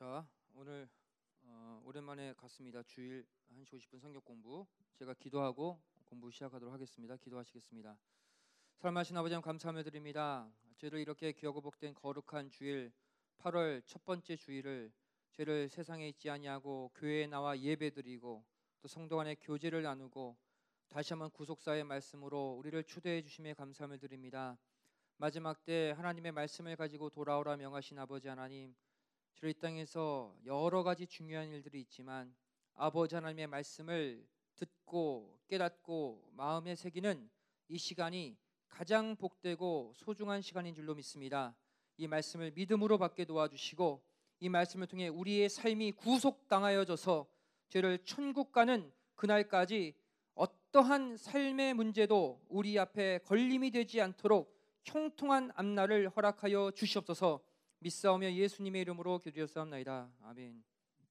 자, 오늘 오랜만에 갔습니다. 주일 1시 50분 성경 공부. 제가 기도하고 공부 시작하도록 하겠습니다. 기도하시겠습니다. 사랑하신 아버지 하나님 감사하며 드립니다. 저희를 이렇게 귀하고 복된 거룩한 주일 8월 첫 번째 주일을 저희를 세상에 있지 아니하고 교회에 나와 예배드리고 또 성도 간의 교제를 나누고 다시 한번 구속사의 말씀으로 우리를 초대해 주심에 감사함을 드립니다. 마지막 때 하나님의 말씀을 가지고 돌아오라 명하신 아버지 하나님, 저희 이 땅에서 여러 가지 중요한 일들이 있지만 아버지 하나님의 말씀을 듣고 깨닫고 마음에 새기는 이 시간이 가장 복되고 소중한 시간인 줄로 믿습니다. 이 말씀을 믿음으로 받게 도와주시고 이 말씀을 통해 우리의 삶이 구속당하여져서 저희를 천국 가는 그날까지 어떠한 삶의 문제도 우리 앞에 걸림이 되지 않도록 형통한 앞날을 허락하여 주시옵소서. 믿사오며 예수님의 이름으로 기도하옵나이다. 아멘.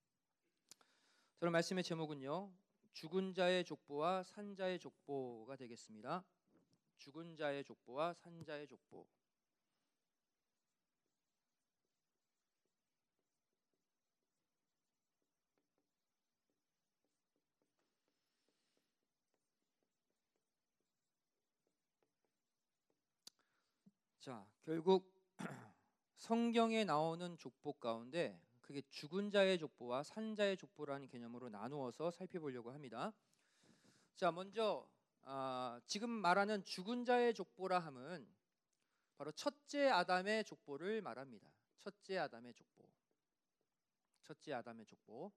저는 말씀의 제목은요, 죽은 자의 족보와 산 자의 족보가 되겠습니다. 죽은 자의 족보와 산 자의 족보. 자, 결국 성경에 나오는 족보 가운데 그게 죽은 자의 족보와 산 자의 족보라는 개념으로 나누어서 살펴보려고 합니다. 자, 먼저 지금 말하는 죽은 자의 족보라 함은 바로 첫째 아담의 족보를 말합니다. 첫째 아담의 족보. 첫째 아담의 족보.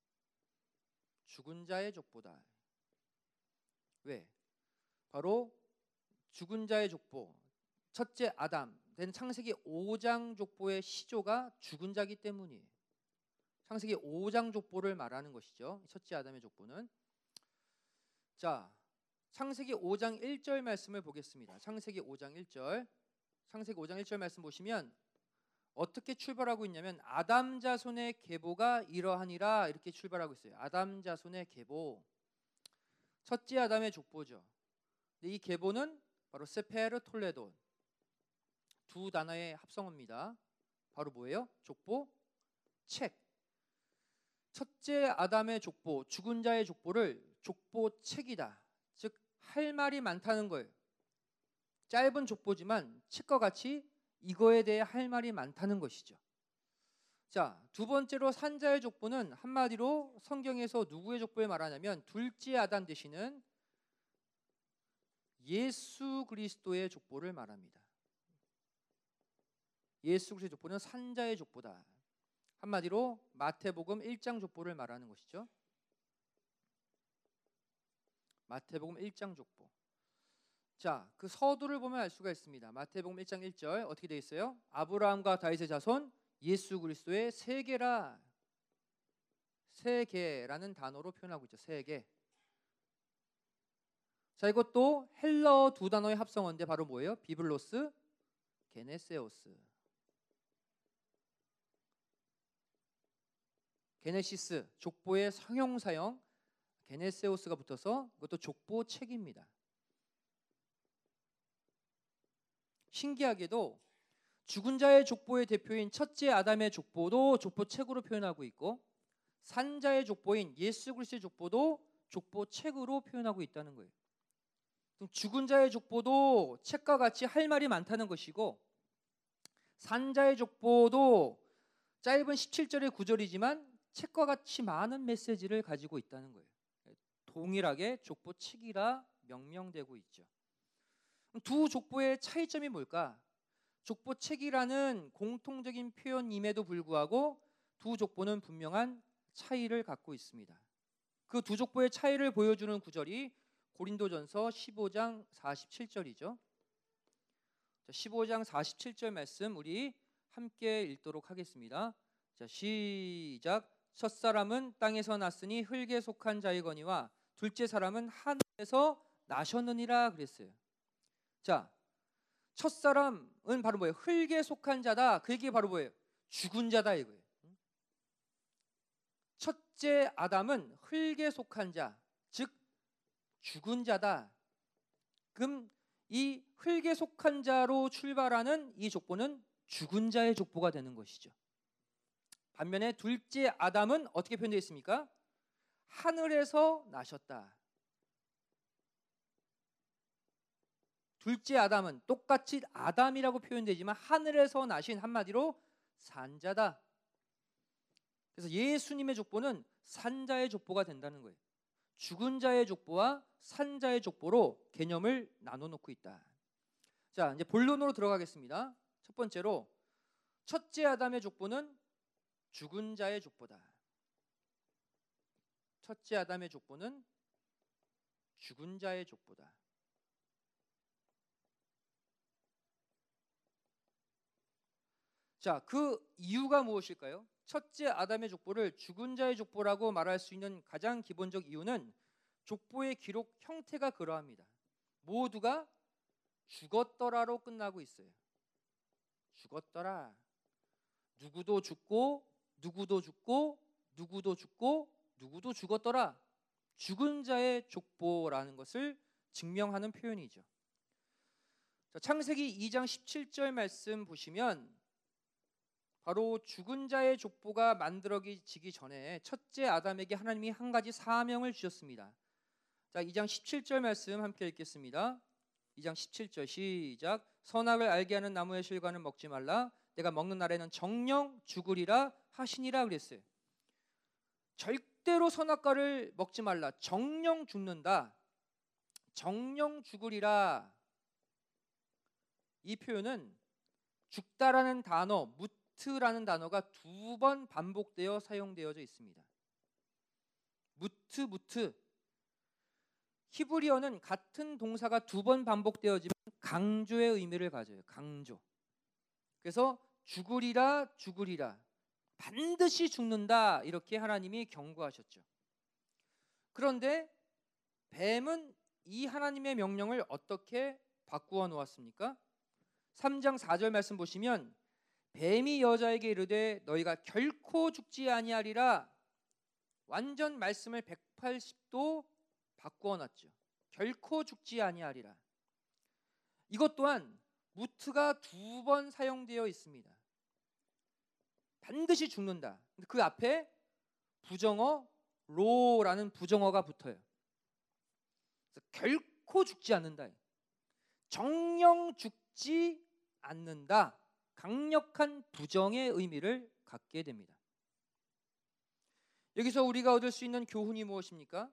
죽은 자의 족보다. 왜? 바로 죽은 자의 족보. 첫째 아담 된 창세기 5장 족보의 시조가 죽은 자기 때문이에요. 창세기 5장 족보를 말하는 것이죠. 첫째 아담의 족보는. 자, 창세기 5장 1절 말씀을 보겠습니다. 창세기 5장 1절. 창세기 5장 1절 말씀 보시면 어떻게 출발하고 있냐면 아담 자손의 계보가 이러하니라 이렇게 출발하고 있어요. 아담 자손의 계보. 첫째 아담의 족보죠. 근데 이 계보는 바로 세페르 톨레돈. 두 단어의 합성어입니다. 바로 뭐예요? 족보, 책. 첫째 아담의 족보, 죽은 자의 족보를 족보책이다. 즉 할 말이 많다는 거예요. 짧은 족보지만 책과 같이 이거에 대해 할 말이 많다는 것이죠. 자, 두 번째로 산 자의 족보는 한마디로 성경에서 누구의 족보를 말하냐면 둘째 아담 되시는 예수 그리스도의 족보를 말합니다. 예수 그리스도의 족보는 산 자의 족보다. 한마디로 마태복음 1장 족보를 말하는 것이죠. 마태복음 1장 족보. 자, 그 서두를 보면 알 수가 있습니다. 마태복음 1장 1절 어떻게 되어 있어요? 아브라함과 다윗의 자손 예수 그리스도의 세계라. 세계라는 단어로 표현하고 있죠. 세계. 자, 이것도 헬라어 두 단어의 합성어인데 바로 뭐예요? 비블로스, 게네세오스. 게네시스, 족보의 성형사형, 게네세오스가 붙어서 그것도 족보책입니다. 신기하게도 죽은 자의 족보의 대표인 첫째 아담의 족보도 족보책으로 표현하고 있고 산 자의 족보인 예수 그리스도의 족보도 족보책으로 표현하고 있다는 거예요. 죽은 자의 족보도 책과 같이 할 말이 많다는 것이고 산 자의 족보도 짧은 17절의 구절이지만 책과 같이 많은 메시지를 가지고 있다는 거예요. 동일하게 족보책이라 명명되고 있죠. 두 족보의 차이점이 뭘까? 족보책이라는 공통적인 표현임에도 불구하고 두 족보는 분명한 차이를 갖고 있습니다. 그 두 족보의 차이를 보여주는 구절이 고린도전서 15장 47절이죠. 15장 47절 말씀 우리 함께 읽도록 하겠습니다. 자, 시작. 첫사람은 땅에서 났으니 흙에 속한 자이거니와 둘째 사람은 하늘에서 나셨느니라 그랬어요. 자, 첫사람은 바로 뭐예요? 흙에 속한 자다. 그 얘기 바로 뭐예요? 죽은 자다 이거예요. 첫째 아담은 흙에 속한 자, 즉 죽은 자다. 그럼 이 흙에 속한 자로 출발하는 이 족보는 죽은 자의 족보가 되는 것이죠. 반면에 둘째 아담은 어떻게 표현되어 있습니까? 하늘에서 나셨다. 둘째 아담은 똑같이 아담이라고 표현되지만 하늘에서 나신, 한마디로 산자다. 그래서 예수님의 족보는 산자의 족보가 된다는 거예요. 죽은 자의 족보와 산자의 족보로 개념을 나눠 놓고 있다. 자, 이제 본론으로 들어가겠습니다. 첫 번째로 첫째 아담의 족보는 죽은 자의 족보다. 첫째 아담의 족보는 죽은 자의 족보다. 자, 그 이유가 무엇일까요? 첫째 아담의 족보를 죽은 자의 족보라고 말할 수 있는 가장 기본적 이유는 족보의 기록 형태가 그러합니다. 모두가 죽었더라로 끝나고 있어요. 죽었더라. 누구도 죽고 누구도 죽고 누구도 죽고 누구도 죽었더라. 죽은 자의 족보라는 것을 증명하는 표현이죠. 자, 창세기 2장 17절 말씀 보시면 바로 죽은 자의 족보가 만들어지기 전에 첫째 아담에게 하나님이 한 가지 사명을 주셨습니다. 자, 2장 17절 말씀 함께 읽겠습니다. 2장 17절 시작. 선악을 알게 하는 나무의 실과는 먹지 말라. 내가 먹는 날에는 정령 죽으리라 하시니라 그랬어요. 절대로 선악과를 먹지 말라. 정령 죽는다. 정령 죽으리라. 이 표현은 죽다라는 단어, 무트라는 단어가 2번 반복되어 사용되어져 있습니다. 무트. 히브리어는 같은 동사가 2번 반복되어지면 강조의 의미를 가져요. 강조. 그래서 죽으리라, 반드시 죽는다, 이렇게 하나님이 경고하셨죠. 그런데 뱀은 이 하나님의 명령을 어떻게 바꾸어 놓았습니까? 3장 4절 말씀 보시면 뱀이 여자에게 이르되 너희가 결코 죽지 아니하리라. 완전 말씀을 180도 바꾸어 놨죠. 결코 죽지 아니하리라. 이것 또한 무트가 2번 사용되어 있습니다. 반드시 죽는다. 그 앞에 부정어 로라는 부정어가 붙어요. 그래서 결코 죽지 않는다. 정령 죽지 않는다. 강력한 부정의 의미를 갖게 됩니다. 여기서 우리가 얻을 수 있는 교훈이 무엇입니까?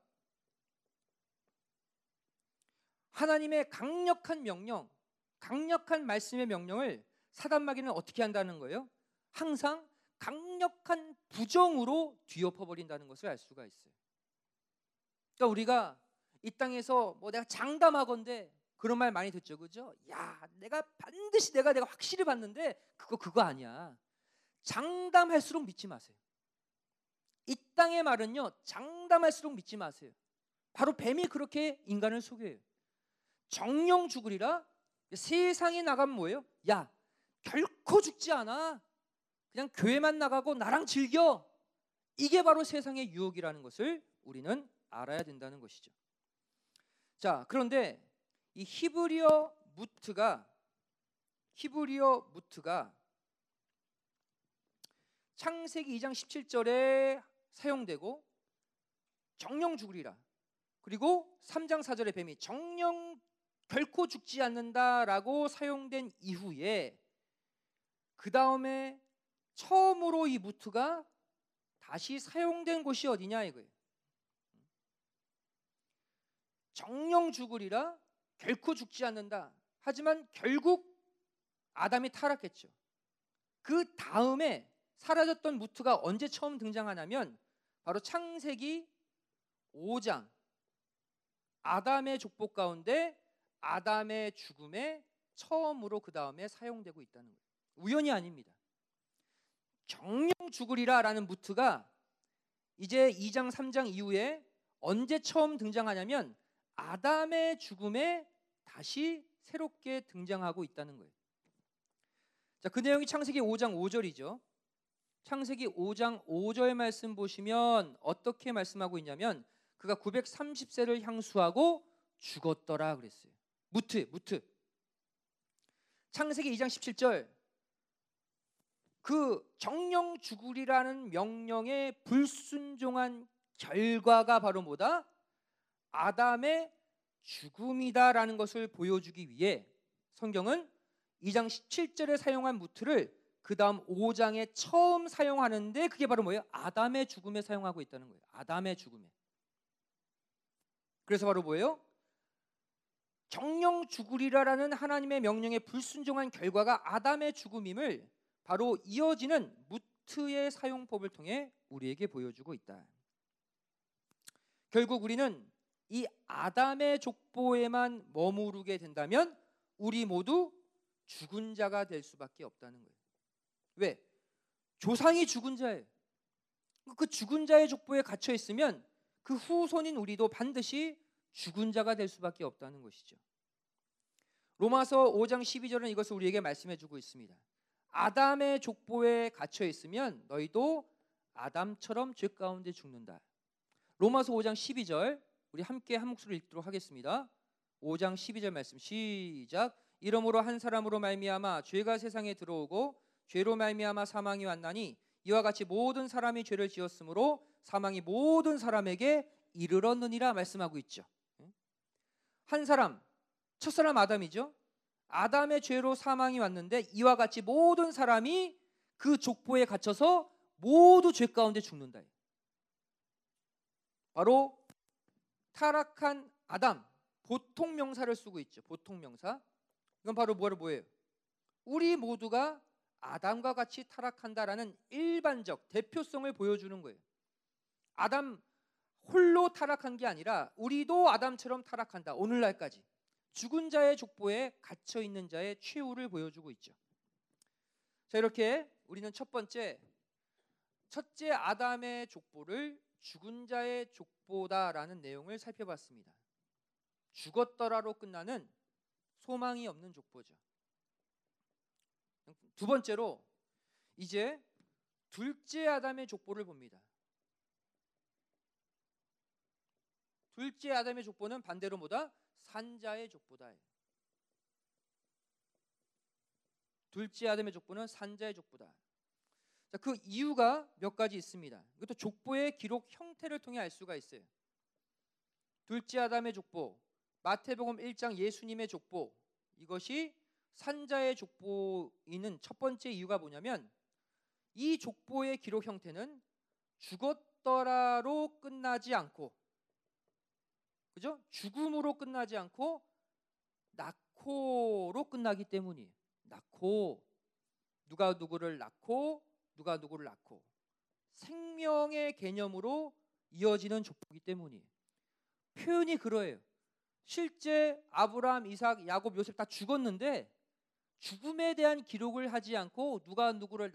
하나님의 강력한 명령, 강력한 말씀의 명령을 사단마귀는 어떻게 한다는 거예요? 항상 강력한 부정으로 뒤엎어버린다는 것을 알 수가 있어요. 그러니까 우리가 이 땅에서 내가 장담하건대 그런 말 많이 듣죠, 그죠? 야, 내가 반드시 내가 확실히 봤는데 그거 아니야. 장담할수록 믿지 마세요. 이 땅의 말은요, 장담할수록 믿지 마세요. 바로 뱀이 그렇게 인간을 속여요. 정령 죽으리라. 세상에 나가면 뭐예요? 야, 결코 죽지 않아. 그냥 교회만 나가고 나랑 즐겨. 이게 바로 세상의 유혹이라는 것을 우리는 알아야 된다는 것이죠. 자, 그런데 이 히브리어 무트가 창세기 2장 17절에 사용되고 정령 죽으리라. 그리고 3장 4절의 뱀이 정령 결코 죽지 않는다라고 사용된 이후에 그 다음에 처음으로 이 무트가 다시 사용된 곳이 어디냐 이거예요. 정령 죽으리라, 결코 죽지 않는다. 하지만 결국 아담이 타락했죠. 그 다음에 사라졌던 무트가 언제 처음 등장하냐면 바로 창세기 5장 아담의 족보 가운데 아담의 죽음에 처음으로 그 다음에 사용되고 있다는 거예요. 우연이 아닙니다. 정령 죽으리라라는 무트가 이제 2장 3장 이후에 언제 처음 등장하냐면 아담의 죽음에 다시 새롭게 등장하고 있다는 거예요. 자, 그 내용이 창세기 5장 5절이죠. 창세기 5장 5절 말씀 보시면 어떻게 말씀하고 있냐면 그가 930세를 향수하고 죽었더라 그랬어요. 무트. 창세기 2장 17절 그 정령 죽으리라는 명령에 불순종한 결과가 바로 뭐다? 아담의 죽음이다라는 것을 보여주기 위해 성경은 2장 17절에 사용한 무트를 그 다음 5장에 처음 사용하는데 그게 바로 뭐예요? 아담의 죽음에 사용하고 있다는 거예요. 아담의 죽음에. 그래서 바로 뭐예요? 정령 죽으리라라는 하나님의 명령에 불순종한 결과가 아담의 죽음임을 바로 이어지는 무트의 사용법을 통해 우리에게 보여주고 있다. 결국 우리는 이 아담의 족보에만 머무르게 된다면 우리 모두 죽은 자가 될 수밖에 없다는 거예요. 왜? 조상이 죽은 자예요. 그 죽은 자의 족보에 갇혀 있으면 그 후손인 우리도 반드시 죽은 자가 될 수밖에 없다는 것이죠. 로마서 5장 12절은 이것을 우리에게 말씀해 주고 있습니다. 아담의 족보에 갇혀 있으면 너희도 아담처럼 죄 가운데 죽는다. 로마서 5장 12절 우리 함께 한 목소리로 읽도록 하겠습니다. 5장 12절 말씀 시작. 이러므로 한 사람으로 말미암아 죄가 세상에 들어오고 죄로 말미암아 사망이 왔나니 이와 같이 모든 사람이 죄를 지었으므로 사망이 모든 사람에게 이르렀느니라 말씀하고 있죠. 한 사람, 첫사람 아담이죠. 아담의 죄로 사망이 왔는데 이와 같이 모든 사람이 그 족보에 갇혀서 모두 죄 가운데 죽는다. 바로 타락한 아담, 보통 명사를 쓰고 있죠. 보통 명사. 이건 바로 뭐예요? 우리 모두가 아담과 같이 타락한다라는 일반적 대표성을 보여주는 거예요. 아담 홀로 타락한 게 아니라 우리도 아담처럼 타락한다. 오늘날까지 죽은 자의 족보에 갇혀 있는 자의 최후를 보여주고 있죠. 자, 이렇게 우리는 첫째 아담의 족보를 죽은 자의 족보다라는 내용을 살펴봤습니다. 죽었더라로 끝나는 소망이 없는 족보죠. 두 번째로 이제 둘째 아담의 족보를 봅니다. 둘째 아담의 족보는 반대로 뭐다? 산자의 족보다. 둘째 아담의 족보는 산자의 족보다. 자, 그 이유가 몇 가지 있습니다. 이것도 족보의 기록 형태를 통해 알 수가 있어요. 둘째 아담의 족보, 마태복음 1장 예수님의 족보, 이것이 산자의 족보이는 첫 번째 이유가 뭐냐면 이 족보의 기록 형태는 죽었더라로 끝나지 않고, 그죠? 죽음으로 끝나지 않고 낳고로 끝나기 때문이에요. 낳고, 누가 누구를 낳고 누가 누구를 낳고 생명의 개념으로 이어지는 족보이기 때문이에요. 표현이 그러해요. 실제 아브라함, 이삭, 야곱, 요셉 다 죽었는데 죽음에 대한 기록을 하지 않고 누가 누구를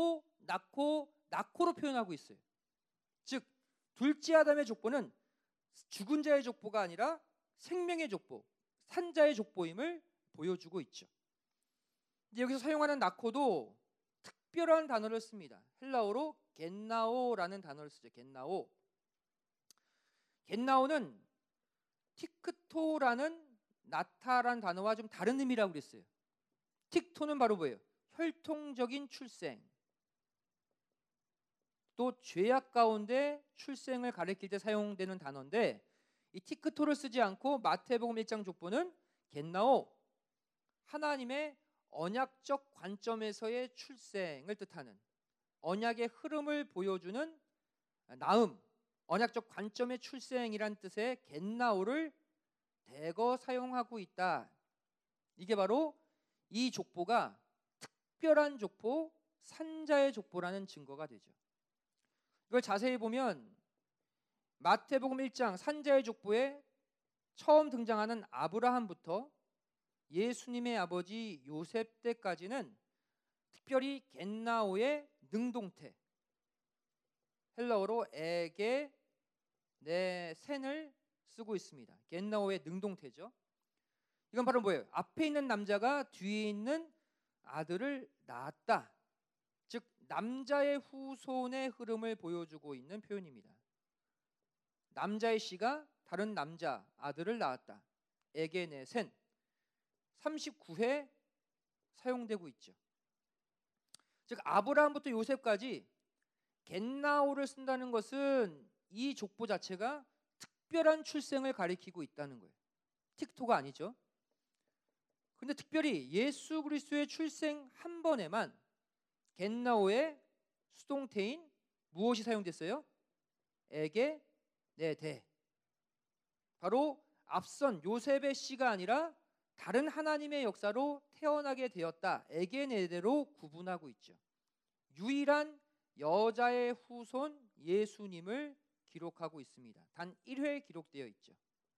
낳고로 표현하고 있어요. 즉 둘째 아담의 족보는 죽은 자의 족보가 아니라 생명의 족보, 산자의 족보임을 보여주고 있죠. 여기서 사용하는 낳고도 특별한 단어를 씁니다. 헬라어로 겟나오라는 단어를 쓰죠. 겟나오는 티크토라는 나타란 단어와 좀 다른 의미라고 그랬어요. 틱토는 바로 뭐예요? 혈통적인 출생. 또 죄악 가운데 출생을 가리킬 때 사용되는 단어인데 이 티크토를 쓰지 않고 마태복음 1장 족보는 겟나오, 하나님의 언약적 관점에서의 출생을 뜻하는 언약의 흐름을 보여주는 나음, 언약적 관점의 출생이란 뜻의 겟나오를 대거 사용하고 있다. 이게 바로 이 족보가 특별한 족보, 산자의 족보라는 증거가 되죠. 이걸 자세히 보면 마태복음 1장 산자의 족보에 처음 등장하는 아브라함부터 예수님의 아버지 요셉 때까지는 특별히 겟나오의 능동태, 헬라어로 에게 네센을 쓰고 있습니다. 겟나오의 능동태죠. 이건 바로 뭐예요? 앞에 있는 남자가 뒤에 있는 아들을 낳았다. 즉 남자의 후손의 흐름을 보여주고 있는 표현입니다. 남자의 씨가 다른 남자 아들을 낳았다. 에게 네센 39회 사용되고 있죠. 즉 아브라함부터 요셉까지 겟나오를 쓴다는 것은 이 족보 자체가 특별한 출생을 가리키고 있다는 거예요. 틱토가 아니죠. 그런데 특별히 예수 그리스도의 출생 한 번에만 겟나오의 수동태인 무엇이 사용됐어요? 에게 네데. 바로 앞선 요셉의 씨가 아니라 다른 하나님의 역사로 태어나게 되었다. 에게 네데로 구분하고 있죠. 유일한 여자의 후손 예수님을 기록하고 있습니다. 단 1회 기록되어 있죠.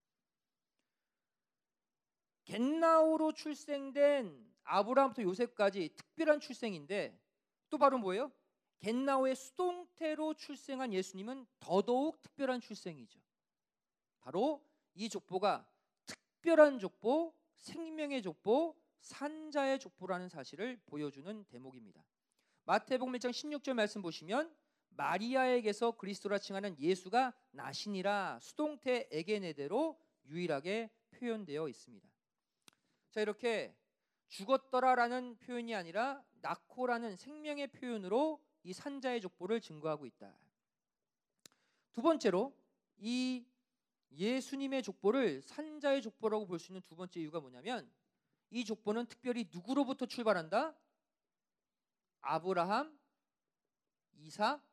겟나오로 출생된 아브라함부터 요셉까지 특별한 출생인데 또 바로 뭐예요? 겟나오의 수동태로 출생한 예수님은 더더욱 특별한 출생이죠. 바로 이 족보가 특별한 족보, 생명의 족보, 산자의 족보라는 사실을 보여주는 대목입니다. 마태복음 1장 16절 말씀 보시면 마리아에게서 그리스도라 칭하는 예수가 나시니라 수동태 에게네대로 유일하게 표현되어 있습니다. 자, 이렇게 죽었더라라는 표현이 아니라 낳고라는 생명의 표현으로 이 산자의 족보를 증거하고 있다. 두 번째로 이 예수님의 족보를 산자의 족보라고 볼 수 있는 두 번째 이유가 뭐냐면 이 족보는 특별히 누구로부터 출발한다? 아브라함, 이삭,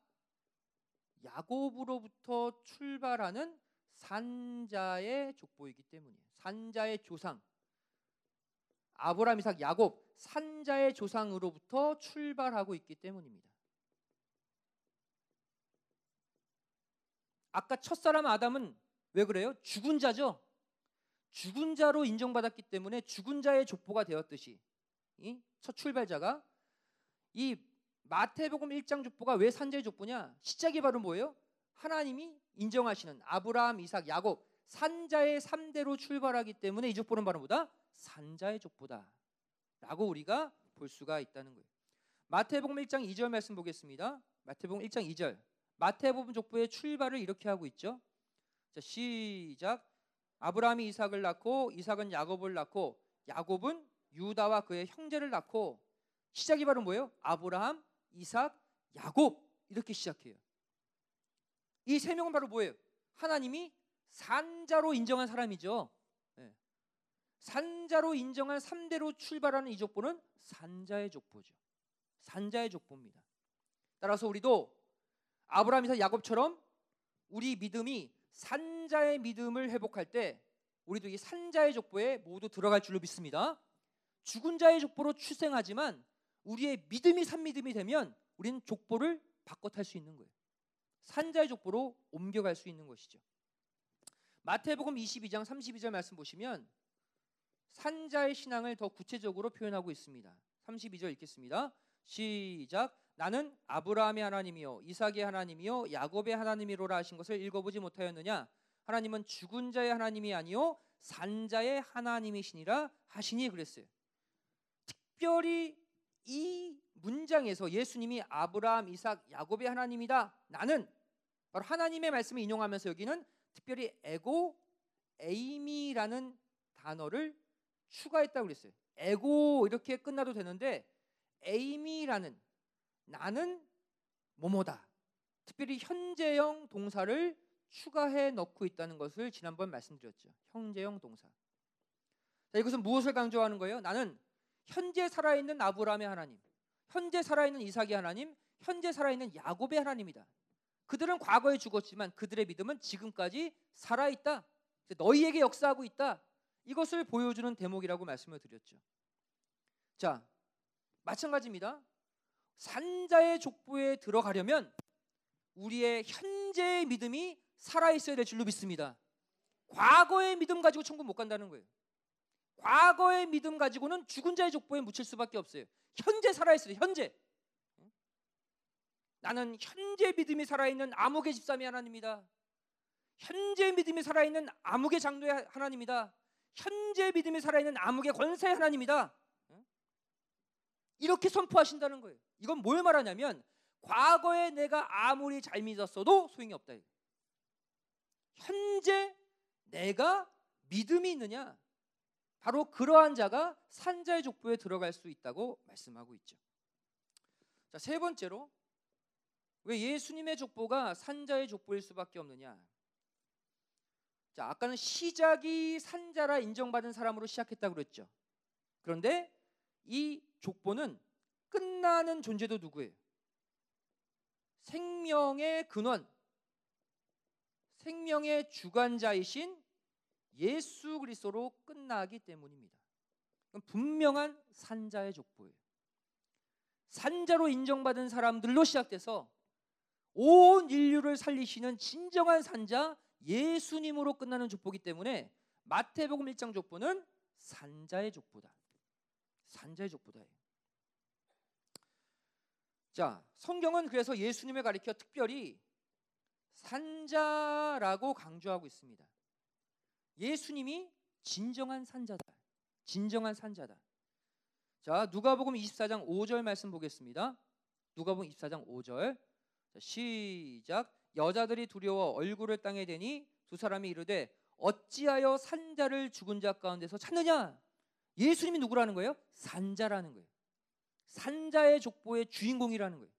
야곱으로부터 출발하는 산자의 족보이기 때문이에요. 산자의 조상, 아브라함, 이삭, 야곱, 산자의 조상으로부터 출발하고 있기 때문입니다. 아까 첫사람 아담은 왜 그래요? 죽은 자죠. 죽은 자로 인정받았기 때문에 죽은 자의 족보가 되었듯이 이 첫 출발자가 이 마태복음 1장 족보가 왜 산자의 족보냐? 시작이 바로 뭐예요? 하나님이 인정하시는 아브라함, 이삭, 야곱 산자의 3대로 출발하기 때문에 이 족보는 바로 뭐다? 산자의 족보다 라고 우리가 볼 수가 있다는 거예요. 마태복음 1장 2절 말씀 보겠습니다. 마태복음 1장 2절. 마태복음 족보의 출발을 이렇게 하고 있죠. 자, 시작. 아브라함이 이삭을 낳고 이삭은 야곱을 낳고 야곱은 유다와 그의 형제를 낳고 시작이 바로 뭐예요? 아브라함, 이삭, 야곱 이렇게 시작해요. 이 세 명은 바로 뭐예요? 하나님이 산자로 인정한 사람이죠. 네. 산자로 인정한 3대로 출발하는 이 족보는 산자의 족보죠. 산자의 족보입니다. 따라서 우리도 아브라함, 이삭, 야곱처럼 우리 믿음이 산자의 믿음을 회복할 때 우리도 이 산자의 족보에 모두 들어갈 줄로 믿습니다. 죽은 자의 족보로 출생하지만 우리의 믿음이 산믿음이 되면 우리는 족보를 바꿔 탈 수 있는 거예요. 산자의 족보로 옮겨갈 수 있는 것이죠. 마태복음 22장 32절 말씀 보시면 산자의 신앙을 더 구체적으로 표현하고 있습니다. 32절 읽겠습니다. 시작. 나는 아브라함의 하나님이요 이삭의 하나님이요 야곱의 하나님이로라 하신 것을 읽어보지 못하였느냐? 하나님은 죽은 자의 하나님이 아니요 산자의 하나님이시니라 하시니 그랬어요. 특별히 이 문장에서 예수님이 아브라함, 이삭, 야곱의 하나님이다. 나는 바로 하나님의 말씀을 인용하면서 여기는 특별히 에고 에이미라는 단어를 추가했다고 그랬어요. 에고 이렇게 끝나도 되는데 에이미라는 나는 뭐뭐다. 특별히 현재형 동사를 추가해 넣고 있다는 것을 지난번 말씀드렸죠. 현재형 동사. 자, 이것은 무엇을 강조하는 거예요? 나는 현재 살아있는 아브라함의 하나님, 현재 살아있는 이삭의 하나님, 현재 살아있는 야곱의 하나님이다. 그들은 과거에 죽었지만 그들의 믿음은 지금까지 살아있다. 너희에게 역사하고 있다. 이것을 보여주는 대목이라고 말씀을 드렸죠. 자, 마찬가지입니다. 산자의 족보에 들어가려면 우리의 현재의 믿음이 살아있어야 될 줄로 믿습니다. 과거의 믿음 가지고 천국 못 간다는 거예요. 과거의 믿음 가지고는 죽은 자의 족보에 묻힐 수밖에 없어요. 현재 살아있어요. 현재. 나는 현재 믿음이 살아있는 아무개 집사의 하나님이다. 현재 믿음이 살아있는 아무개 장로의 하나님이다. 현재 믿음이 살아있는 아무개 권사의 하나님이다. 이렇게 선포하신다는 거예요. 이건 뭘 말하냐면 과거에 내가 아무리 잘 믿었어도 소용이 없다. 현재 내가 믿음이 있느냐? 바로 그러한 자가 산자의 족보에 들어갈 수 있다고 말씀하고 있죠. 자, 세 번째로 왜 예수님의 족보가 산자의 족보일 수밖에 없느냐? 자, 아까는 시작이 산자라 인정받은 사람으로 시작했다고 그랬죠. 그런데 이 족보는 끝나는 존재도 누구예요? 생명의 근원, 생명의 주관자이신 예수 그리스도로 끝나기 때문입니다. 그럼 분명한 산자의 족보예요. 산자로 인정받은 사람들로 시작돼서 온 인류를 살리시는 진정한 산자 예수님으로 끝나는 족보이기 때문에 마태복음 1장 족보는 산자의 족보다. 산자의 족보다. 자, 성경은 그래서 예수님을 가리켜 특별히 산자라고 강조하고 있습니다. 예수님이 진정한 산자다. 진정한 산자다. 자, 누가복음 24장 5절 말씀 보겠습니다. 누가복음 24장 5절. 자, 시작. 여자들이 두려워 얼굴을 땅에 대니 두 사람이 이르되 어찌하여 산자를 죽은 자 가운데서 찾느냐? 예수님이 누구라는 거예요? 산자라는 거예요. 산자의 족보의 주인공이라는 거예요.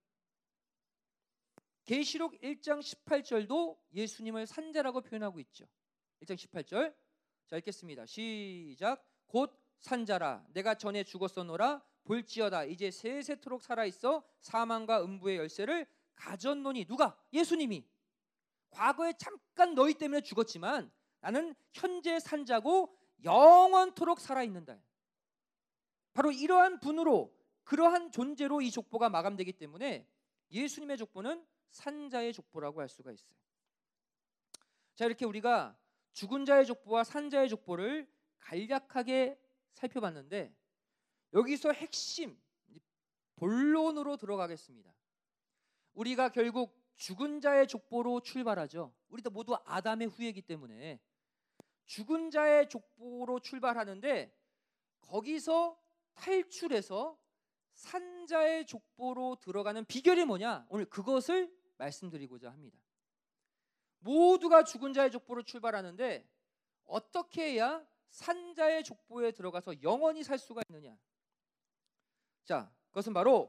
계시록 1장 18절도 예수님을 산자라고 표현하고 있죠. 1장 18절. 자, 읽겠습니다. 시작. 곧 산자라 내가 전에 죽었었노라 볼지어다 이제 세세토록 살아있어 사망과 음부의 열쇠를 가졌노니. 누가? 예수님이. 과거에 잠깐 너희 때문에 죽었지만 나는 현재 산자고 영원토록 살아있는다. 바로 이러한 분으로, 그러한 존재로 이 족보가 마감되기 때문에 예수님의 족보는 산자의 족보라고 할 수가 있어요. 자, 이렇게 우리가 죽은 자의 족보와 산자의 족보를 간략하게 살펴봤는데 여기서 핵심 본론으로 들어가겠습니다. 우리가 결국 죽은 자의 족보로 출발하죠. 우리도 모두 아담의 후예이기 때문에 죽은 자의 족보로 출발하는데 거기서 탈출해서 산자의 족보로 들어가는 비결이 뭐냐? 오늘 그것을 말씀드리고자 합니다. 모두가 죽은 자의 족보로 출발하는데 어떻게 해야 산자의 족보에 들어가서 영원히 살 수가 있느냐? 자, 그것은 바로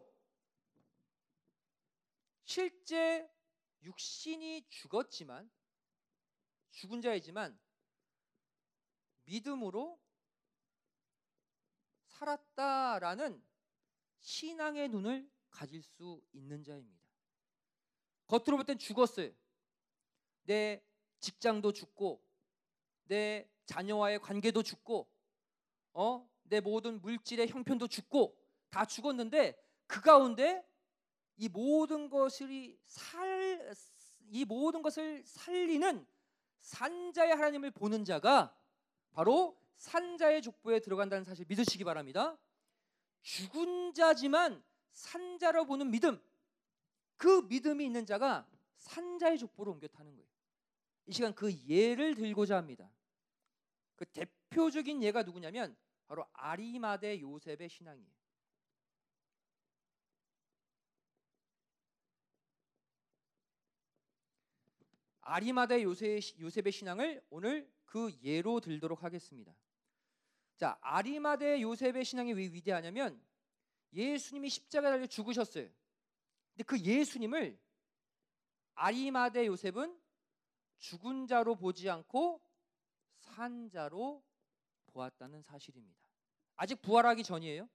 실제 육신이 죽었지만, 죽은 자이지만 믿음으로 살았다라는 신앙의 눈을 가질 수 있는 자입니다. 겉으로 볼 땐 죽었어요. 내 직장도 죽고 내 자녀와의 관계도 죽고 내 모든 물질의 형편도 죽고 다 죽었는데 그 가운데 이 모든 것을 살리는 산자의 하나님을 보는 자가 바로 산자의 족보에 들어간다는 사실 믿으시기 바랍니다. 죽은 자지만 산자로 보는 믿음, 그 믿음이 있는 자가 산자의 족보로 옮겨 타는 거예요. 이 시간 그 예를 들고자 합니다. 그 대표적인 예가 누구냐면 바로 아리마대 요셉의 신앙이에요. 아리마대 요셉의 신앙을 오늘 그 예로 들도록 하겠습니다. 자, 아리마대 요셉의 신앙이 왜 위대하냐면 예수님이 십자가에 달려 죽으셨어요. 근데 그 예수님을 아리마대 요셉은 죽은 자로 보지 않고 산 자로 보았다는 사실입니다. 아직 부활하기 전이에요.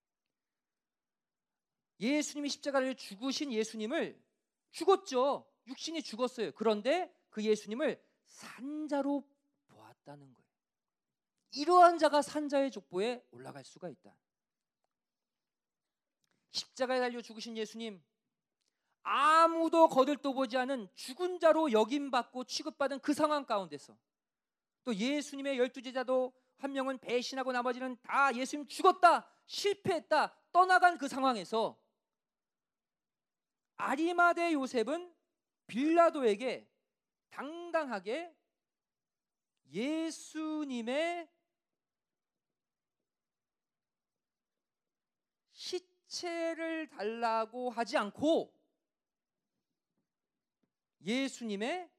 예수님이 십자가에 달려 죽으신 예수님을, 죽었죠. 육신이 죽었어요. 그런데 그 예수님을 산자로 보았다는 거예요. 이러한 자가 산자의 족보에 올라갈 수가 있다. 십자가에 달려 죽으신 예수님, 아무도 거들떠보지 않은 죽은 자로 여김받고 취급받은 그 상황 가운데서 또 예수님의 12제자도 한 명은 배신하고 나머지는 다 예수님 죽었다, 실패했다, 떠나간 그 상황에서 아리마대 요셉은 빌라도에게 당당하게 예수님의 시체를 달라고 하지 않고 예수님의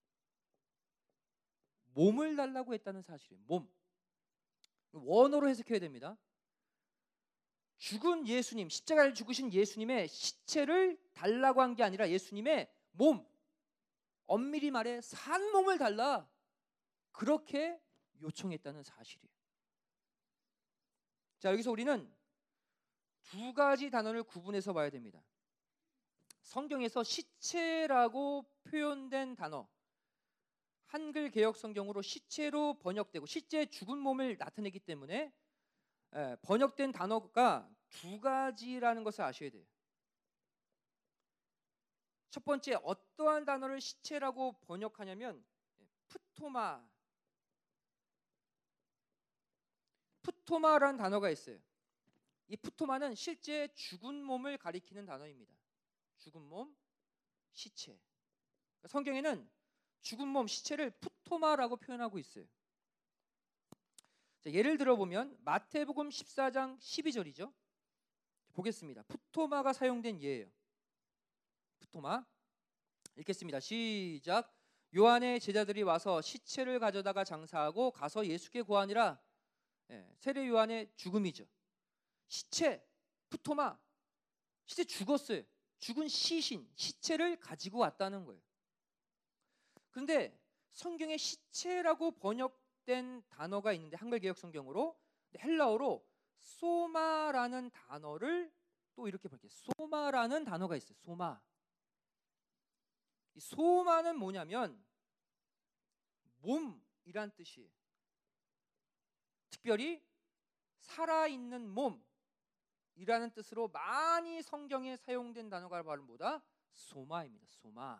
몸을 달라고 했다는 사실이에요. 몸. 원어로 해석해야 됩니다. 죽은 예수님, 십자가를 죽으신 예수님의 시체를 달라고 한 게 아니라 예수님의 몸, 엄밀히 말해 산 몸을 달라, 그렇게 요청했다는 사실이에요. 자, 여기서 우리는 두 가지 단어를 구분해서 봐야 됩니다. 성경에서 시체라고 표현된 단어, 한글 개역 성경으로 시체로 번역되고 실제 죽은 몸을 나타내기 때문에 번역된 단어가 두 가지라는 것을 아셔야 돼요. 첫 번째, 어떠한 단어를 시체라고 번역하냐면 푸토마라는 단어가 있어요. 이 푸토마는 실제 죽은 몸을 가리키는 단어입니다. 죽은 몸, 시체. 성경에는 죽은 몸, 시체를 푸토마라고 표현하고 있어요. 자, 예를 들어보면 마태복음 14장 12절이죠. 보겠습니다. 푸토마가 사용된 예예요. 푸토마 읽겠습니다. 시작. 요한의 제자들이 와서 시체를 가져다가 장사하고 가서 예수께 고하니라. 세례 요한의 죽음이죠. 시체, 푸토마, 시체 죽었어요. 죽은 시신, 시체를 가지고 왔다는 거예요. 그런데 성경에 시체라고 번역된 단어가 있는데, 한글 개역 성경으로 헬라어로 소마라는 단어를 또 이렇게 볼게요. 소마라는 단어가 있어요. 소마. 이 소마는 뭐냐면 몸이란 뜻이에요. 특별히 살아있는 몸이라는 뜻으로 많이 성경에 사용된 단어가 바로 뭐다? 소마입니다. 소마.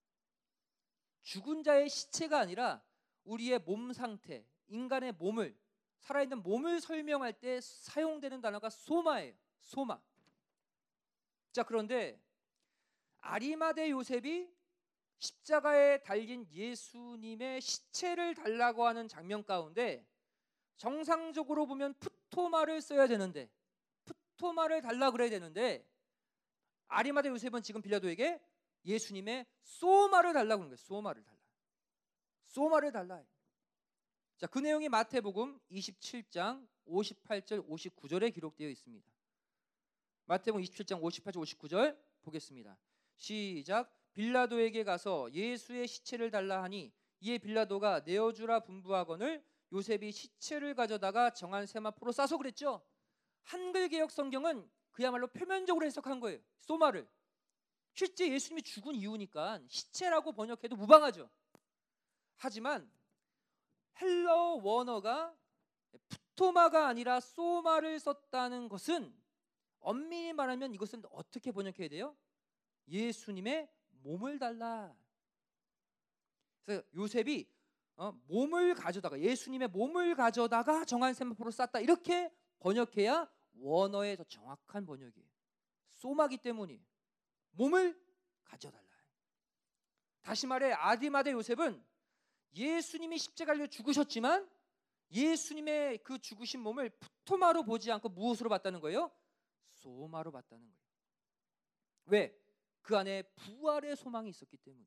죽은 자의 시체가 아니라 우리의 몸 상태, 인간의 몸을, 살아있는 몸을 설명할 때 사용되는 단어가 소마예요. 소마. 자, 그런데 아리마대 요셉이 십자가에 달린 예수님의 시체를 달라고 하는 장면 가운데 정상적으로 보면 푸토마를 써야 되는데, 푸토마를 달라 그래야 되는데, 아리마대 요셉은 지금 빌라도에게 예수님의 소마를 달라고 하는 거예요. 소마를 달라. 소마를 달라. 자, 그 내용이 마태복음 27장 58절 59절에 기록되어 있습니다. 마태복음 27장 58절 59절 보겠습니다. 시작. 빌라도에게 가서 예수의 시체를 달라 하니 이에 빌라도가 내어주라 분부하거늘 요셉이 시체를 가져다가 정한 세마포로 싸서 그랬죠. 한글 개역 성경은 그야말로 표면적으로 해석한 거예요. 소마를. 실제 예수님이 죽은 이유니까 시체라고 번역해도 무방하죠. 하지만 헬라어 원어가 푸토마가 아니라 소마를 썼다는 것은 엄밀히 말하면 이것은 어떻게 번역해야 돼요? 예수님의 몸을 달라. 그래서 요셉이 몸을 가져다가, 예수님의 몸을 가져다가 정한 세마포로 쌌다, 이렇게 번역해야 원어의 더 정확한 번역이에요. 소마기 때문이에요. 몸을 가져달라. 다시 말해 아리마대 요셉은 예수님이 십자가로 죽으셨지만 예수님의 그 죽으신 몸을 푸토마로 보지 않고 무엇으로 봤다는 거예요? 소마로 봤다는 거예요. 왜? 그 안에 부활의 소망이 있었기 때문이에요.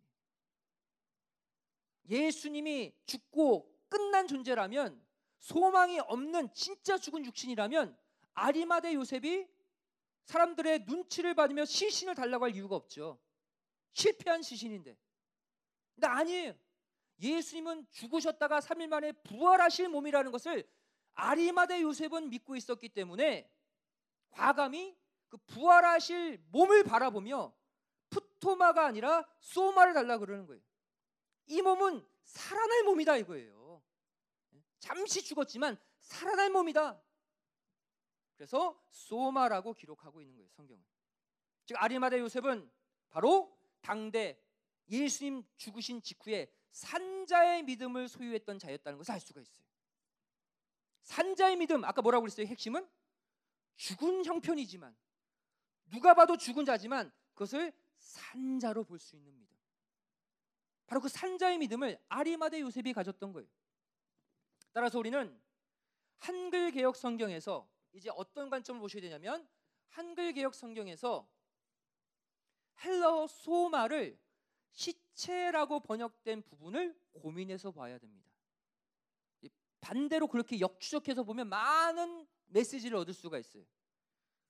예수님이 죽고 끝난 존재라면, 소망이 없는 진짜 죽은 육신이라면 아리마대 요셉이 사람들의 눈치를 받으며 시신을 달라고 할 이유가 없죠. 실패한 시신인데. 근데 아니에요. 예수님은 죽으셨다가 3일 만에 부활하실 몸이라는 것을 아리마대 요셉은 믿고 있었기 때문에 과감히 그 부활하실 몸을 바라보며 푸토마가 아니라 소마를 달라고 그러는 거예요. 이 몸은 살아날 몸이다 이거예요. 잠시 죽었지만 살아날 몸이다. 그래서 소마라고 기록하고 있는 거예요, 성경은. 즉 아리마대 요셉은 바로 당대 예수님 죽으신 직후에 산자의 믿음을 소유했던 자였다는 것을 알 수가 있어요. 산자의 믿음, 아까 뭐라고 그랬어요? 핵심은 죽은 형편이지만, 누가 봐도 죽은 자지만 그것을 산자로 볼 수 있는 믿음. 바로 그 산자의 믿음을 아리마대 요셉이 가졌던 거예요. 따라서 우리는 한글 개역 성경에서 이제 어떤 관점을 보셔야 되냐면, 한글 개역 성경에서 헬라어 소마를 시체라고 번역된 부분을 고민해서 봐야 됩니다. 반대로 그렇게 역추적해서 보면 많은 메시지를 얻을 수가 있어요.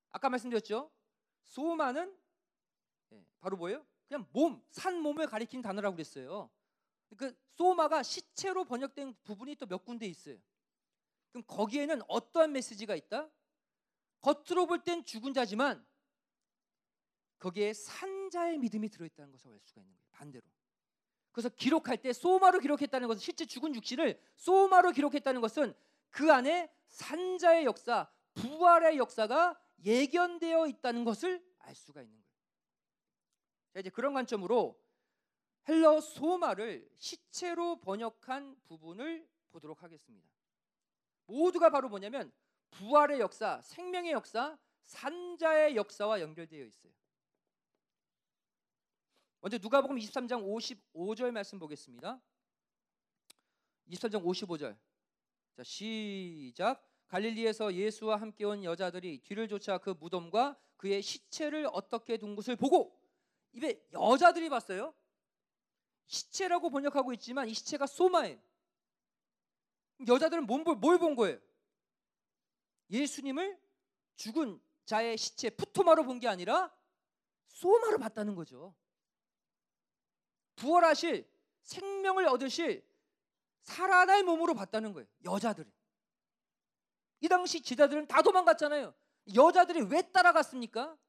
아까 말씀드렸죠? 소마는 바로 뭐예요? 그냥 몸, 산 몸을 가리키는 단어라고 그랬어요. 그 소마가 시체로 번역된 부분이 또 몇 군데 있어요. 그럼 거기에는 어떠한 메시지가 있다? 겉으로 볼 땐 죽은 자지만 거기에 산 자의 믿음이 들어있다는 것을 알 수가 있는 거예요. 반대로. 그래서 기록할 때 소마로 기록했다는 것은, 실제 죽은 육신을 소마로 기록했다는 것은 그 안에 산 자의 역사, 부활의 역사가 예견되어 있다는 것을 알 수가 있는 거예요. 자, 이제 그런 관점으로 헬러 소마를 시체로 번역한 부분을 보도록 하겠습니다. 모두가 바로 뭐냐면 부활의 역사, 생명의 역사, 산자의 역사와 연결되어 있어요. 먼저 누가복음 23장 55절 말씀 보겠습니다. 23장 55절. 자, 시작. 갈릴리에서 예수와 함께 온 여자들이 뒤를 쫓아 그 무덤과 그의 시체를 어떻게 둔 것을 보고, 입에 여자들이 봤어요. 시체라고 번역하고 있지만 이 시체가 소마예요. 여자들은 뭘 본 거예요? 예수님을 죽은 자의 시체 푸토마로 본 게 아니라 소마로 봤다는 거죠. 부활하실, 생명을 얻으실 살아날 몸으로 봤다는 거예요. 여자들이. 이 당시 제자들은 다 도망갔잖아요. 여자들이 왜 따라갔습니까?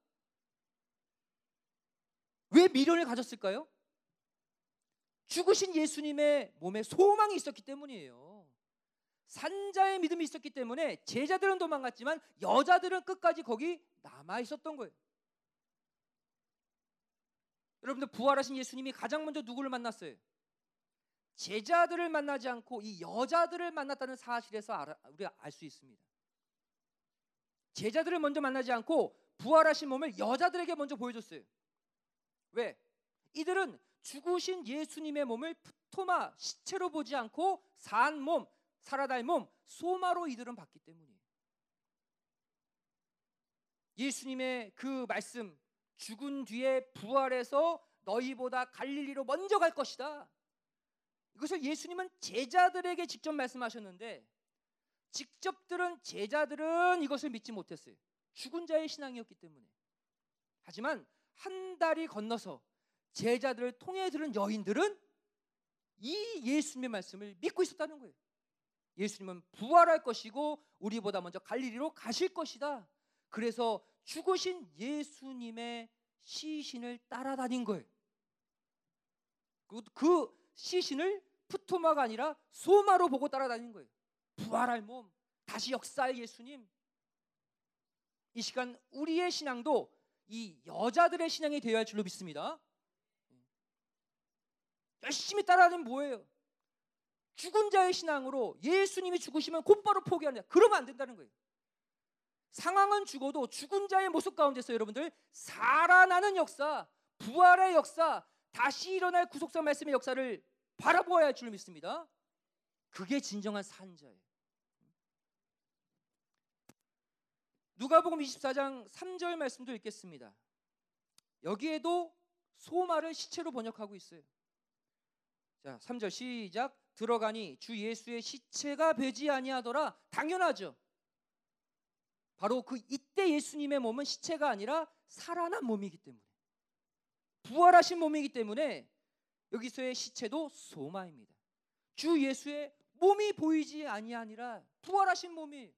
왜 미련을 가졌을까요? 죽으신 예수님의 몸에 소망이 있었기 때문이에요. 산자의 믿음이 있었기 때문에 제자들은 도망갔지만 여자들은 끝까지 거기 남아 있었던 거예요. 여러분들, 부활하신 예수님이 가장 먼저 누구를 만났어요? 제자들을 만나지 않고 이 여자들을 만났다는 사실에서 우리가 알 수 있습니다. 제자들을 먼저 만나지 않고 부활하신 몸을 여자들에게 먼저 보여줬어요. 왜? 이들은 죽으신 예수님의 몸을 푸토마, 시체로 보지 않고 산 몸, 살아날 몸, 소마로 이들은 봤기 때문이에요. 예수님의 그 말씀, 죽은 뒤에 부활해서 너희보다 갈릴리로 먼저 갈 것이다. 이것을 예수님은 제자들에게 직접 말씀하셨는데 직접 들은 제자들은 이것을 믿지 못했어요. 죽은 자의 신앙이었기 때문에. 하지만 한 달이 건너서 제자들을 통해 들은 여인들은 이 예수님의 말씀을 믿고 있었다는 거예요. 예수님은 부활할 것이고 우리보다 먼저 갈릴리로 가실 것이다. 그래서 죽으신 예수님의 시신을 따라다닌 거예요. 그 시신을 푸토마가 아니라 소마로 보고 따라다닌 거예요. 부활할 몸, 다시 역사할 예수님. 이 시간 우리의 신앙도 이 여자들의 신앙이 되어야 할 줄로 믿습니다. 열심히 따라다니면 뭐예요? 죽은 자의 신앙으로 예수님이 죽으시면 곧바로 포기하는, 그러면 안 된다는 거예요. 상황은 죽어도 죽은 자의 모습 가운데서 여러분들 살아나는 역사, 부활의 역사, 다시 일어날 구속사 말씀의 역사를 바라보아야 할 줄 믿습니다. 그게 진정한 산자예요. 누가복음 24장 3절 말씀도 읽겠습니다. 여기에도 소마를 시체로 번역하고 있어요. 자, 3절 시작. 들어가니 주 예수의 시체가 배지 아니하더라. 당연하죠. 바로 그 이때 예수님의 몸은 시체가 아니라 살아난 몸이기 때문에, 부활하신 몸이기 때문에 여기서의 시체도 소마입니다. 주 예수의 몸이 보이지 아니하니라. 부활하신 몸이.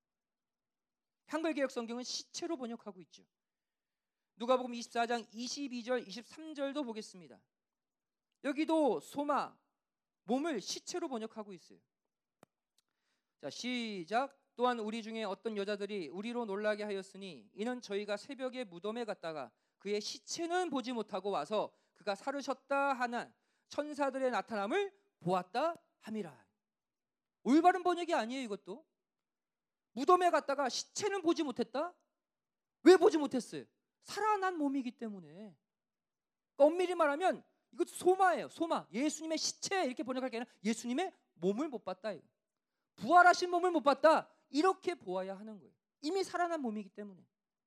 한글개혁 성경은 시체로 번역하고 있죠. 누가복음 24장 22절 23절도 보겠습니다. 여기도 소마, 몸을 시체로 번역하고 있어요. 자, 시작. 또한 우리 중에 어떤 여자들이 우리로 놀라게 하였으니 이는 저희가 새벽에 무덤에 갔다가 그의 시체는 보지 못하고 와서 그가 살으셨다 하는 천사들의 나타남을 보았다 함이라. 올바른 번역이 아니에요. 이것도 무덤에 갔다가 시체는 보지 못했다. 왜 보지 못했어요? 살아난 몸이기 때문에. 그러니까 엄밀히 말하면 이것도 소마예요. 소마. 예수님의 시체 이렇게 번역할 게 아니라 예수님의 몸을 못 봤다. 부활하신 몸을 못 봤다. 이렇게 보아야 하는 거예요. 이미 살아난 몸이기 때문에.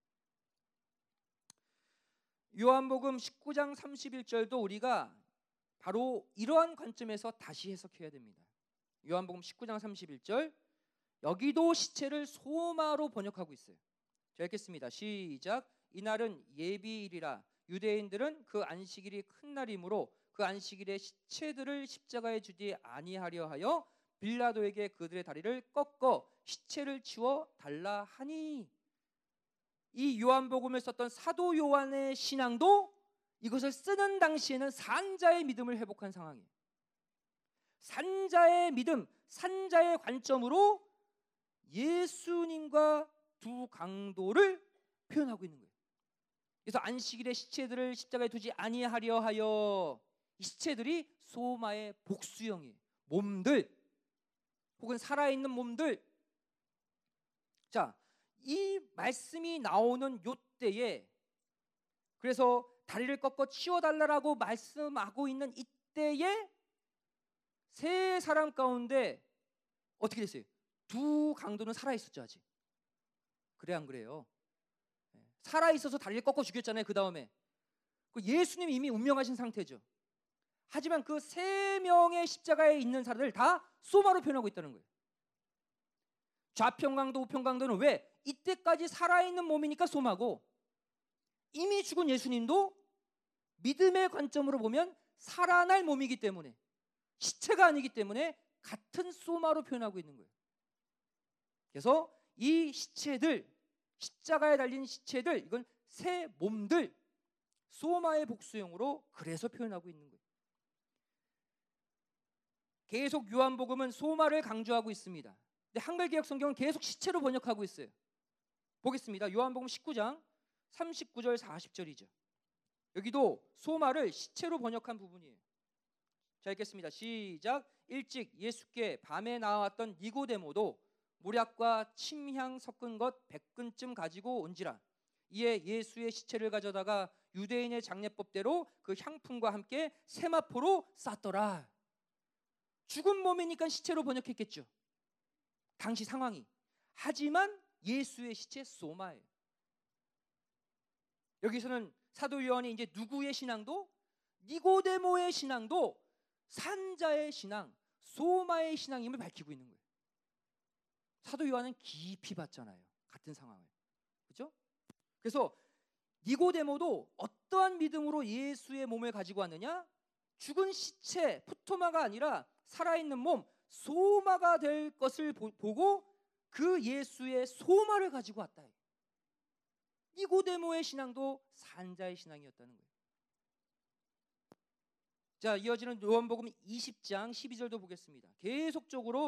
요한복음 19장 31절도 우리가 바로 이러한 관점에서 다시 해석해야 됩니다. 요한복음 19장 31절, 여기도 시체를 소마로 번역하고 있어요. 자, 읽겠습니다. 시작. 이날은 예비일이라. 유대인들은 그 안식일이 큰 날이므로 그 안식일에 시체들을 십자가에 주지 아니하려 하여 빌라도에게 그들의 다리를 꺾어 시체를 치워 달라 하니. 이 요한복음을 썼던 사도 요한의 신앙도 이것을 쓰는 당시에는 산자의 믿음을 회복한 상황이에요. 산자의 믿음, 산자의 관점으로 예수님과 두 강도를 표현하고 있는 거예요. 그래서 안식일에 시체들을 십자가에 두지 아니하려 하여, 이 시체들이 소마의 복수형이에요. 몸들 혹은 살아있는 몸들. 자, 이 말씀이 나오는 요때에, 그래서 다리를 꺾어 치워달라고 말씀하고 있는 이때에 세 사람 가운데 어떻게 됐어요? 두 강도는 살아있었죠. 아직. 그래 안 그래요? 살아있어서 다리를 꺾어 죽였잖아요. 그 다음에 예수님이 이미 운명하신 상태죠. 하지만 그 세 명의 십자가에 있는 사람들 다 소마로 표현하고 있다는 거예요. 좌편강도 우편강도는 왜? 이때까지 살아있는 몸이니까 소마고, 이미 죽은 예수님도 믿음의 관점으로 보면 살아날 몸이기 때문에, 시체가 아니기 때문에 같은 소마로 표현하고 있는 거예요. 그래서 이 시체들, 십자가에 달린 시체들, 이건 새 몸들, 소마의 복수형으로 그래서 표현하고 있는 거예요. 계속 요한복음은 소마를 강조하고 있습니다. 근데 한글개혁 성경은 계속 시체로 번역하고 있어요. 보겠습니다. 요한복음 19장 39절 40절이죠. 여기도 소마를 시체로 번역한 부분이에요. 자, 읽겠습니다. 시작. 일찍 예수께 밤에 나왔던 니고데모도 모략과 침향 섞은 것 100근쯤 가지고 온지라. 이에 예수의 시체를 가져다가 유대인의 장례법대로 그 향품과 함께 세마포로 쌌더라. 죽은 몸이니까 시체로 번역했겠죠, 당시 상황이. 하지만 예수의 시체 소마예요. 여기서는 사도 요한이 이제 누구의 신앙도, 니고데모의 신앙도 산자의 신앙, 소마의 신앙임을 밝히고 있는 거예요. 사도 요한은 깊이 봤잖아요, 같은 상황을. 그렇죠? 그래서 니고데모도 어떠한 믿음으로 예수의 몸을 가지고 왔느냐? 죽은 시체, 푸토마가 아니라 살아있는 몸, 소마가 될 것을 보고 그 예수의 소마를 가지고 왔다. 니고데모의 신앙도 산자의 신앙이었다는 거예요. 자, 이어지는 요한복음 20장 12절도 보겠습니다. 계속적으로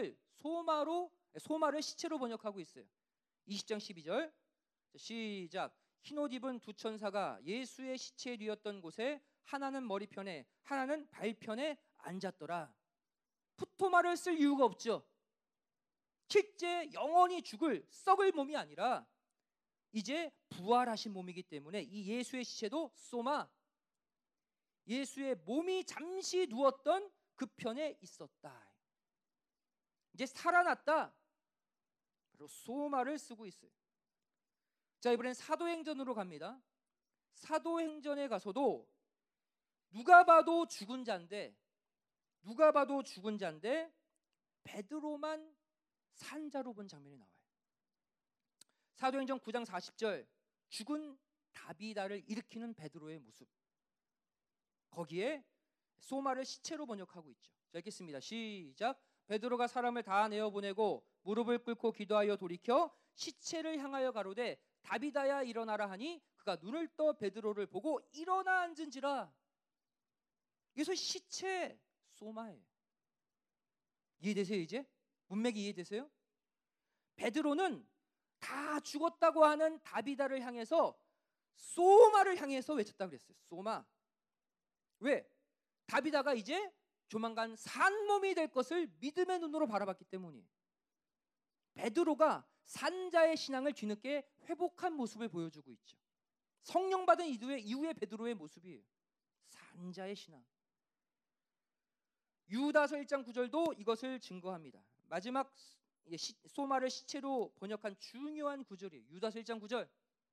소마를 시체로 번역하고 있어요. 20장 12절 시작. 흰옷 입은 두 천사가 예수의 시체에 뉘었던 곳에 하나는 머리편에 하나는 발편에 앉았더라. 푸토마를 쓸 이유가 없죠. 실제 영원히 썩을 몸이 아니라 이제 부활하신 몸이기 때문에 이 예수의 시체도 소마, 예수의 몸이 잠시 누웠던 그 편에 있었다. 이제 살아났다. 바로 소마를 쓰고 있어요. 자, 이번엔 사도행전으로 갑니다. 사도행전에 가서도 누가 봐도 죽은 자인데 베드로만 산자로 본 장면이 나와요. 사도행전 9장 40절, 죽은 다비다를 일으키는 베드로의 모습, 거기에 소마를 시체로 번역하고 있죠. 자, 읽겠습니다. 시작. 베드로가 사람을 다 내어보내고 무릎을 꿇고 기도하여 돌이켜 시체를 향하여 가로되 다비다야 일어나라 하니 그가 눈을 떠 베드로를 보고 일어나 앉은지라. 여기서 시체 소마예요. 이해되세요? 이제 문맥이 이해되세요? 베드로는 다 죽었다고 하는 다비다를 향해서 소마를 향해서 외쳤다고 그랬어요. 소마. 왜? 다비다가 이제 조만간 산 몸이 될 것을 믿음의 눈으로 바라봤기 때문이에요. 베드로가 산자의 신앙을 뒤늦게 회복한 모습을 보여주고 있죠. 성령 받은 이후의 베드로의 모습이에요. 산자의 신앙. 유다서 1장 9절도 이것을 증거합니다. 마지막 소마를 시체로 번역한 중요한 구절이에요. 유다서 1장 9절.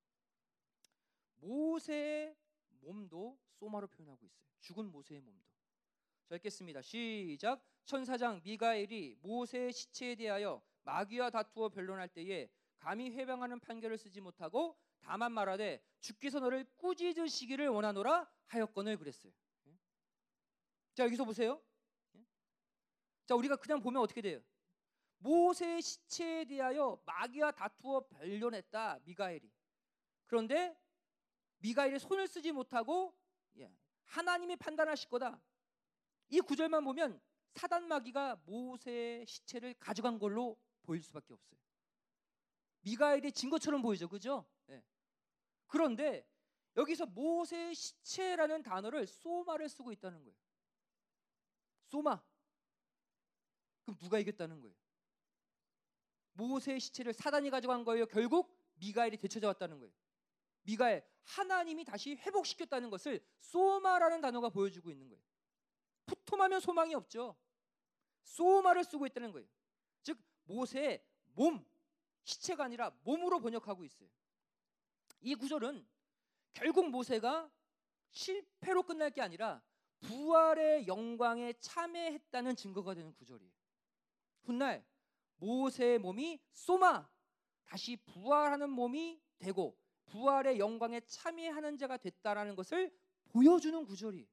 모세의 몸도 소마로 표현하고 있어요. 죽은 모세의 몸도. 자, 읽겠습니다. 시작. 천사장 미가엘이 모세의 시체에 대하여 마귀와 다투어 변론할 때에 감히 회방하는 판결을 쓰지 못하고 다만 말하되 주께서 너를 꾸짖으시기를 원하노라 하였거늘 그랬어요. 자, 여기서 보세요. 자, 우리가 그냥 보면 어떻게 돼요? 모세의 시체에 대하여 마귀와 다투어 변론했다, 미가엘이. 그런데 미가엘이 손을 쓰지 못하고 하나님이 판단하실 거다. 이 구절만 보면 사단 마귀가 모세의 시체를 가져간 걸로 보일 수밖에 없어요. 미가엘이 진 것처럼 보이죠, 그죠? 그런데 여기서 모세의 시체라는 단어를 소마를 쓰고 있다는 거예요. 소마. 그럼 누가 이겼다는 거예요? 모세의 시체를 사단이 가져간 거예요? 결국 미가엘이 되찾아왔다는 거예요. 미가엘, 하나님이 다시 회복시켰다는 것을 소마라는 단어가 보여주고 있는 거예요. 푸토마면 소망이 없죠. 소마를 쓰고 있다는 거예요. 즉 모세의 몸, 시체가 아니라 몸으로 번역하고 있어요. 이 구절은 결국 모세가 실패로 끝날 게 아니라 부활의 영광에 참여했다는 증거가 되는 구절이에요. 훗날 모세의 몸이 소마, 다시 부활하는 몸이 되고 부활의 영광에 참여하는 자가 됐다라는 것을 보여주는 구절이에요.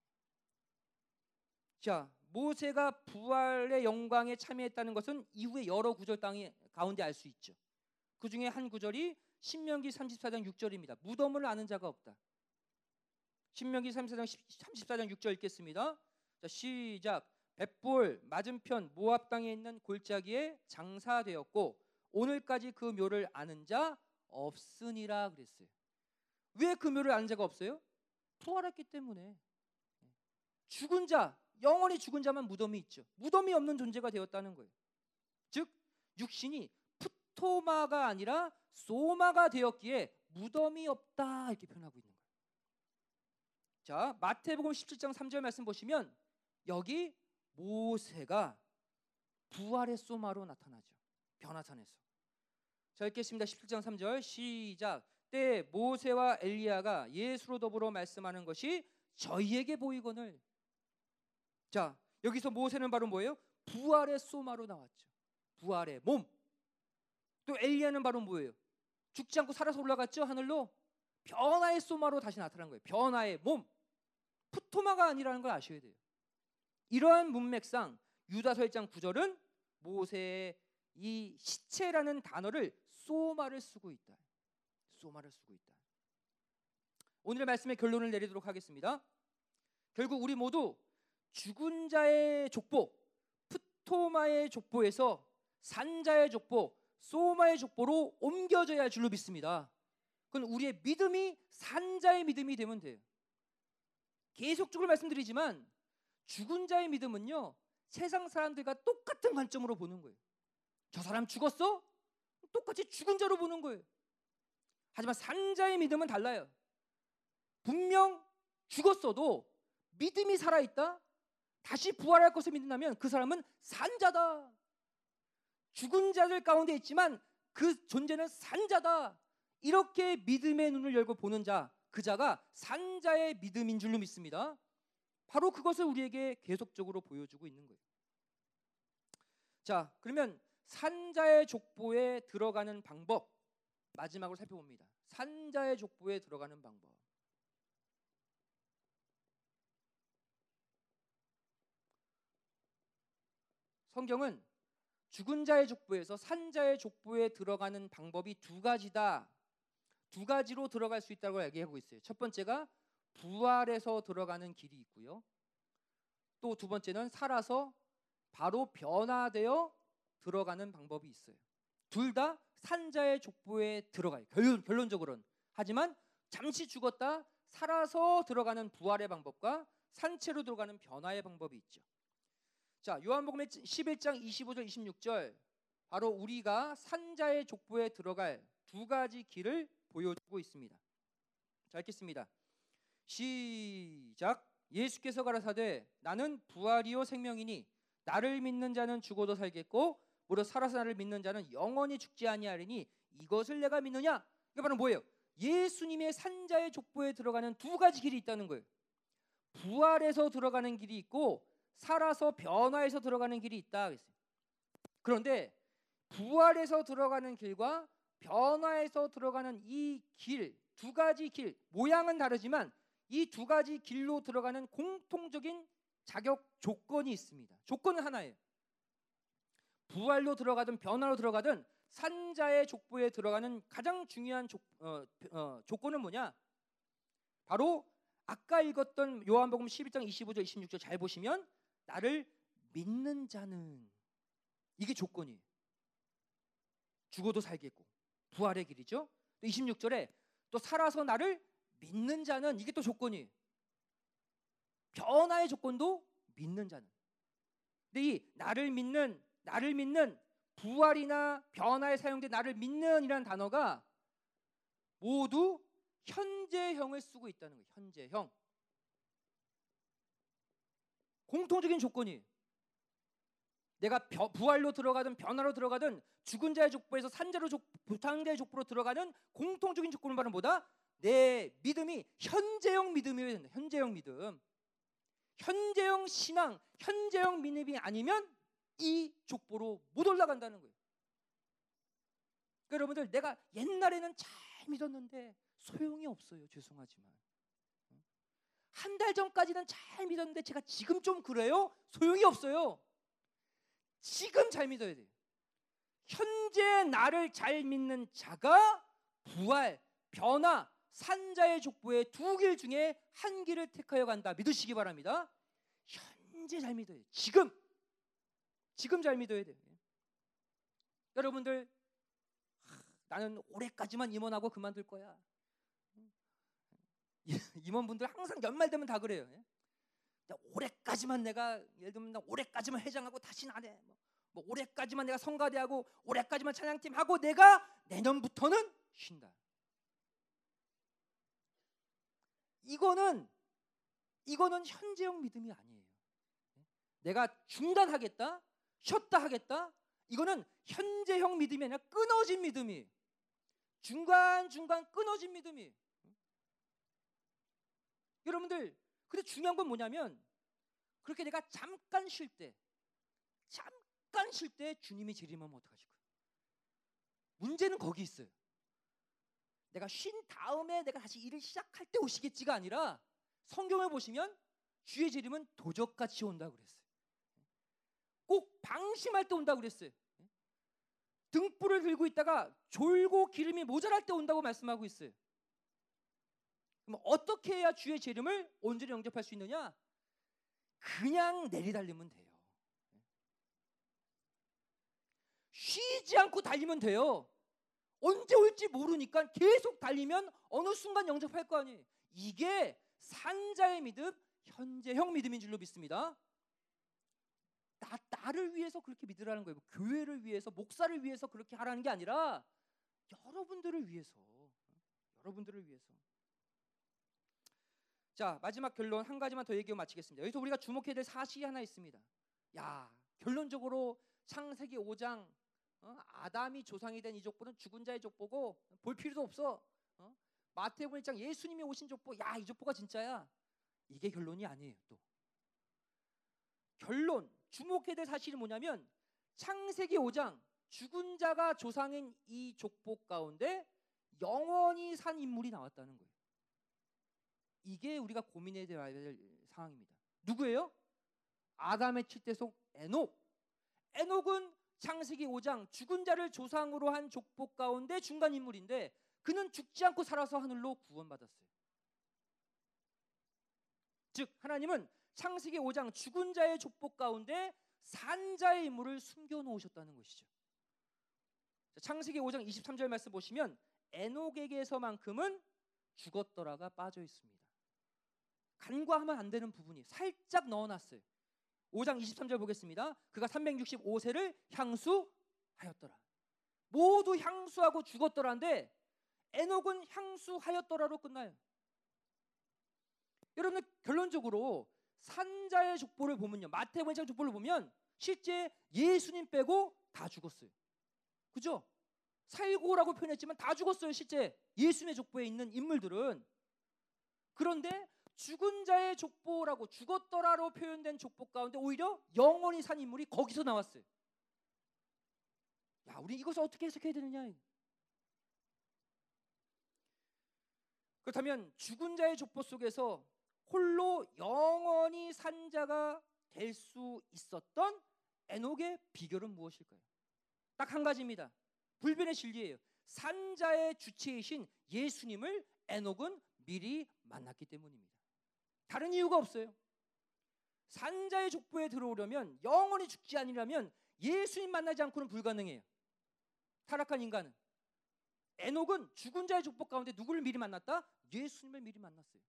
자, 모세가 부활의 영광에 참여했다는 것은 이후에 여러 구절 가운데 알 수 있죠. 그 중에 한 구절이 신명기 34장 6절입니다. 무덤을 아는 자가 없다. 신명기 34장 6절 읽겠습니다. 자, 시작. 벳볼 맞은편 모압 땅에 있는 골짜기에 장사되었고 오늘까지 그 묘를 아는 자 없으니라 그랬어요. 왜 그 묘를 아는 자가 없어요? 부활했기 때문에. 죽은 자, 영원히 죽은 자만 무덤이 있죠. 무덤이 없는 존재가 되었다는 거예요. 즉 육신이 푸토마가 아니라 소마가 되었기에 무덤이 없다 이렇게 표현하고 있는 거예요. 자, 마태복음 17장 3절 말씀 보시면 여기 모세가 부활의 소마로 나타나죠. 변화산에서. 자, 읽겠습니다. 17장 3절 시작. 때 모세와 엘리야가 예수로 더불어 말씀하는 것이 저희에게 보이거늘. 자, 여기서 모세는 바로 뭐예요? 부활의 소마로 나왔죠. 부활의 몸. 또 엘리야는 바로 뭐예요? 죽지 않고 살아서 올라갔죠, 하늘로. 변화의 소마로 다시 나타난 거예요. 변화의 몸. 푸토마가 아니라는 걸 아셔야 돼요. 이러한 문맥상 유다서 1장 9절은 모세의 이 시체라는 단어를 소마를 쓰고 있다. 소마를 쓰고 있다. 오늘의 말씀의 결론을 내리도록 하겠습니다. 결국 우리 모두 죽은 자의 족보, 푸토마의 족보에서 산자의 족보, 소마의 족보로 옮겨져야 할 줄로 믿습니다. 그건 우리의 믿음이 산자의 믿음이 되면 돼요. 계속적으로 말씀드리지만 죽은 자의 믿음은요, 세상 사람들과 똑같은 관점으로 보는 거예요. 저 사람 죽었어? 똑같이 죽은 자로 보는 거예요. 하지만 산자의 믿음은 달라요. 분명 죽었어도 믿음이 살아있다, 다시 부활할 것을 믿는다면 그 사람은 산자다. 죽은 자들 가운데 있지만 그 존재는 산자다. 이렇게 믿음의 눈을 열고 보는 자, 그 자가 산자의 믿음인 줄로 믿습니다. 바로 그것을 우리에게 계속적으로 보여주고 있는 거예요. 자, 그러면 산자의 족보에 들어가는 방법, 마지막으로 살펴봅니다. 산자의 족보에 들어가는 방법. 성경은 죽은 자의 족보에서 산자의 족보에 들어가는 방법이 두 가지다. 두 가지로 들어갈 수 있다고 얘기하고 있어요. 첫 번째가 부활해서 들어가는 길이 있고요. 또 두 번째는 살아서 바로 변화되어 들어가는 방법이 있어요. 둘 다 산자의 족보에 들어가요. 결론적으로는. 하지만 잠시 죽었다 살아서 들어가는 부활의 방법과 산채로 들어가는 변화의 방법이 있죠. 자, 요한복음의 11장 25절 26절, 바로 우리가 산자의 족보에 들어갈 두 가지 길을 보여주고 있습니다. 자, 읽겠습니다. 시작. 예수께서 가라사대 나는 부활이요 생명이니 나를 믿는 자는 죽어도 살겠고 무릇 살아서 나를 믿는 자는 영원히 죽지 아니하리니 이것을 내가 믿느냐? 이게 바로 뭐예요? 예수님의 산자의 족보에 들어가는 두 가지 길이 있다는 거예요. 부활해서 들어가는 길이 있고 살아서 변화해서 들어가는 길이 있다 그랬어요. 그런데 부활해서 들어가는 길과 변화에서 들어가는 이 길, 두 가지 길, 모양은 다르지만 이 두 가지 길로 들어가는 공통적인 자격 조건이 있습니다. 조건은 하나예요. 부활로 들어가든 변화로 들어가든 산자의 족보에 들어가는 가장 중요한 조건은 뭐냐? 바로 아까 읽었던 요한복음 11장 25절 26절 잘 보시면 나를 믿는 자는, 이게 조건이에요. 죽어도 살겠고 부활의 길이죠. 또 26절에 또 살아서 나를 믿는 자는, 이게 또 조건이에요. 변화의 조건도 믿는 자는. 근데 이 나를 믿는 부활이나 변화에 사용된 나를 믿는 이라는 단어가 모두 현재형을 쓰고 있다는 거예요. 현재형. 공통적인 조건이에요. 내가 부활로 들어가든 변화로 들어가든 죽은 자의 족보에서 산자의 족보로 들어가는 공통적인 조건은 바로 뭐다? 내 믿음이 현재형 믿음이어야 된다. 현재형 믿음. 현재형 신앙, 현재형 믿음이 아니면 이 족보로 못 올라간다는 거예요. 그러니까 여러분들, 내가 옛날에는 잘 믿었는데 소용이 없어요. 죄송하지만 한 달 전까지는 잘 믿었는데 제가 지금 좀 그래요? 소용이 없어요. 지금 잘 믿어야 돼요. 현재 나를 잘 믿는 자가 부활, 변화, 산자의 족보의 두 길 중에 한 길을 택하여 간다. 믿으시기 바랍니다. 현재 잘 믿어야 돼요. 지금 잘 믿어야 돼요. 여러분들, 나는 올해까지만 임원하고 그만둘 거야. 임원분들 항상 연말 되면 다 그래요. 올해까지만 내가, 예를 들면 나 올해까지만 회장하고 다시는 안 해. 뭐 올해까지만 내가 성가대하고 올해까지만 찬양팀 하고 내가 내년부터는 쉰다. 이거는 현재형 믿음이 아니에요. 내가 중단하겠다, 쉬었다 하겠다, 이거는 현재형 믿음이 아니라 끊어진 믿음이에요. 중간중간 끊어진 믿음이에요. 여러분들, 근데 중요한 건 뭐냐면, 그렇게 내가 잠깐 쉴 때 주님이 재림하면 어떡하실 거예요? 문제는 거기 있어요. 내가 쉰 다음에 내가 다시 일을 시작할 때 오시겠지가 아니라, 성경을 보시면 주의 재림은 도적같이 온다고 그랬어요. 꼭 방심할 때 온다고 그랬어요. 등불을 들고 있다가 졸고 기름이 모자랄 때 온다고 말씀하고 있어요. 그럼 어떻게 해야 주의 재림을 온전히 영접할 수 있느냐? 그냥 내리달리면 돼요. 쉬지 않고 달리면 돼요. 언제 올지 모르니까 계속 달리면 어느 순간 영접할 거 아니에요. 이게 산자의 믿음, 현재형 믿음인 줄로 믿습니다. 나를 위해서 그렇게 믿으라는 거예요. 교회를 위해서, 목사를 위해서 그렇게 하라는 게 아니라 여러분들을 위해서. 자, 마지막 결론 한 가지만 더 얘기하고 마치겠습니다. 여기서 우리가 주목해야 될 사실이 하나 있습니다. 결론적으로 창세기 5장 아담이 조상이 된 이 족보는 죽은 자의 족보고 볼 필요도 없어. 마태복음 1장 예수님이 오신 족보, 이 족보가 진짜야. 이게 결론이 아니에요. 또 결론, 주목해야 될 사실이 뭐냐면, 창세기 5장 죽은 자가 조상인 이 족보 가운데 영원히 산 인물이 나왔다는 거예요. 이게 우리가 고민해야 될 상황입니다. 누구예요? 아담의 칠대속 에녹. 에녹은 창세기 5장 죽은 자를 조상으로 한 족보 가운데 중간 인물인데, 그는 죽지 않고 살아서 하늘로 구원받았어요. 즉 하나님은 창세기 5장 죽은 자의 족보 가운데 산자의 인물을 숨겨놓으셨다는 것이죠. 창세기 5장 23절 말씀 보시면 에녹에게서만큼은 죽었더라가 빠져 있습니다. 간과하면 안 되는 부분이 살짝 넣어놨어요. 5장 23절 보겠습니다. 그가 365세를 향수하였더라. 모두 향수하고 죽었더라인데 에녹은 향수하였더라로 끝나요. 여러분, 결론적으로 산자의 족보를 보면요, 마태복음 족보를 보면 실제 예수님 빼고 다 죽었어요. 그죠? 살고라고 표현했지만 다 죽었어요. 실제 예수님의 족보에 있는 인물들은. 그런데 죽은 자의 족보라고, 죽었더라로 표현된 족보 가운데 오히려 영원히 산 인물이 거기서 나왔어요. 우리 이것을 어떻게 해석해야 되느냐? 그렇다면 죽은 자의 족보 속에서 홀로 영원히 산 자가 될 수 있었던 에녹의 비결은 무엇일까요? 딱 한 가지입니다. 불변의 진리예요. 산 자의 주체이신 예수님을 에녹은 미리 만났기 때문입니다. 다른 이유가 없어요. 산 자의 족보에 들어오려면, 영원히 죽지 아니라면 예수님 만나지 않고는 불가능해요. 타락한 인간은. 에녹은 죽은 자의 족보 가운데 누구를 미리 만났다? 예수님을 미리 만났어요.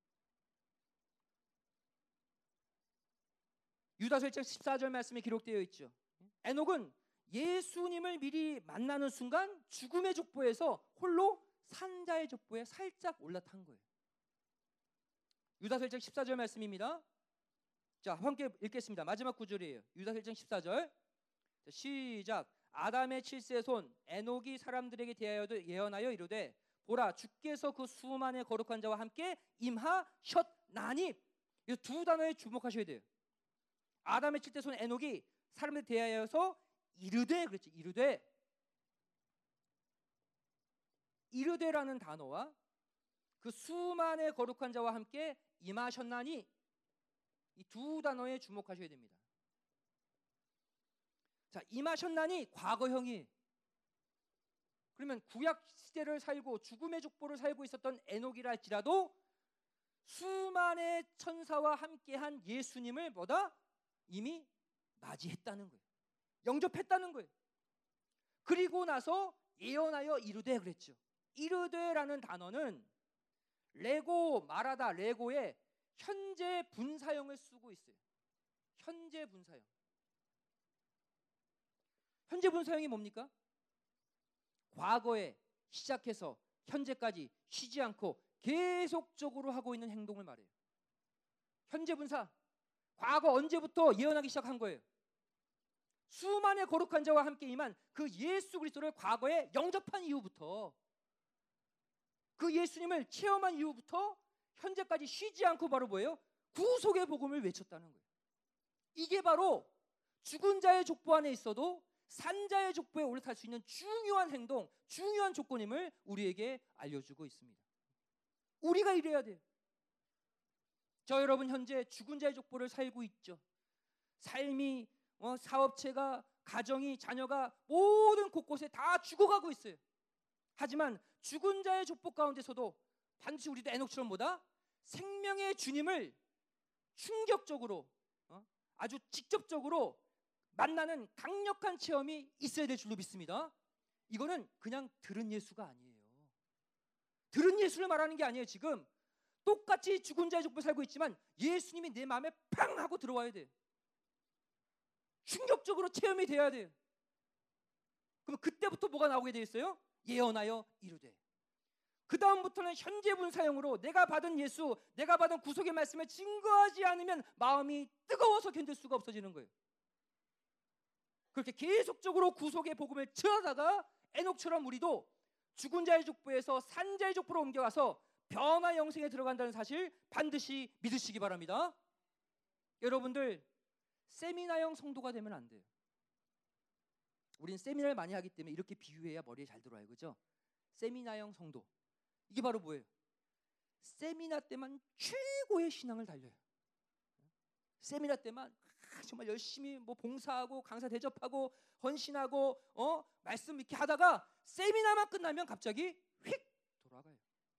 유다서 1장 14절 말씀에 기록되어 있죠. 에녹은 예수님을 미리 만나는 순간 죽음의 족보에서 홀로 산 자의 족보에 살짝 올라탄 거예요. 유다서 1장 14절 말씀입니다. 자, 함께 읽겠습니다. 마지막 구절이에요. 유다서 1장 14절. 자, 시작. 아담의 칠세손 에녹이 사람들에게 대하여도 예언하여 이르되 보라 주께서 그 수많은 거룩한 자와 함께 임하셨나니. 이 두 단어에 주목하셔야 돼요. 아담의 칠세손 에녹이 사람들에 대하여서 이르되, 그렇지, 이르되라는 단어와 그 수많은 거룩한 자와 함께 임하셨나니, 이 두 단어에 주목하셔야 됩니다. 자, 임하셨나니 과거형이. 그러면 구약 시대를 살고 죽음의 족보를 살고 있었던 에녹이라 할지라도 수많은 천사와 함께한 예수님을 뭐다? 이미 맞이했다는 거예요. 영접했다는 거예요. 그리고 나서 예언하여 이르되 그랬죠. 이르되라는 단어는 레고 말하다, 레고의 현재 분사형을 쓰고 있어요. 현재 분사형. 현재 분사형이 뭡니까? 과거에 시작해서 현재까지 쉬지 않고 계속적으로 하고 있는 행동을 말해요. 현재 분사. 과거 언제부터 예언하기 시작한 거예요? 수많은 거룩한 자와 함께 임한 그 예수 그리스도를 과거에 영접한 이후부터, 그 예수님을 체험한 이후부터 현재까지 쉬지 않고 바로 뭐예요? 구속의 복음을 외쳤다는 거예요. 이게 바로 죽은 자의 족보 안에 있어도 산 자의 족보에 올라탈 수 있는 중요한 행동, 중요한 조건임을 우리에게 알려주고 있습니다. 우리가 이래야 돼요. 저 여러분 현재 죽은 자의 족보를 살고 있죠. 삶이, 사업체가, 가정이, 자녀가 모든 곳곳에 다 죽어가고 있어요. 하지만 죽은 자의 족보 가운데서도 반드시 우리도 에녹처럼 뭐다? 생명의 주님을 충격적으로, 아주 직접적으로 만나는 강력한 체험이 있어야 될 줄로 믿습니다. 이거는 그냥 들은 예수가 아니에요. 들은 예수를 말하는 게 아니에요. 지금 똑같이 죽은 자의 족보 살고 있지만 예수님이 내 마음에 팡 하고 들어와야 돼요. 충격적으로 체험이 돼야 돼요. 그럼 그때부터 뭐가 나오게 돼 있어요? 예언하여 이르되. 그 다음부터는 현재 분사형으로 내가 받은 예수, 내가 받은 구속의 말씀을 증거하지 않으면 마음이 뜨거워서 견딜 수가 없어지는 거예요. 그렇게 계속적으로 구속의 복음을 전하다가 에녹처럼 우리도 죽은 자의 족보에서 산 자의 족보로 옮겨가서 변화 영생에 들어간다는 사실 반드시 믿으시기 바랍니다. 여러분들 세미나형 성도가 되면 안 돼요. 우린 세미나를 많이 하기 때문에 이렇게 비유해야 머리에 잘 들어와요. 그죠? 세미나형 성도. 이게 바로 뭐예요? 세미나 때만 최고의 신앙을 달려요. 세미나 때만 정말 열심히 봉사하고 강사 대접하고 헌신하고 말씀 이렇게 하다가 세미나만 끝나면 갑자기 휙 돌아가요.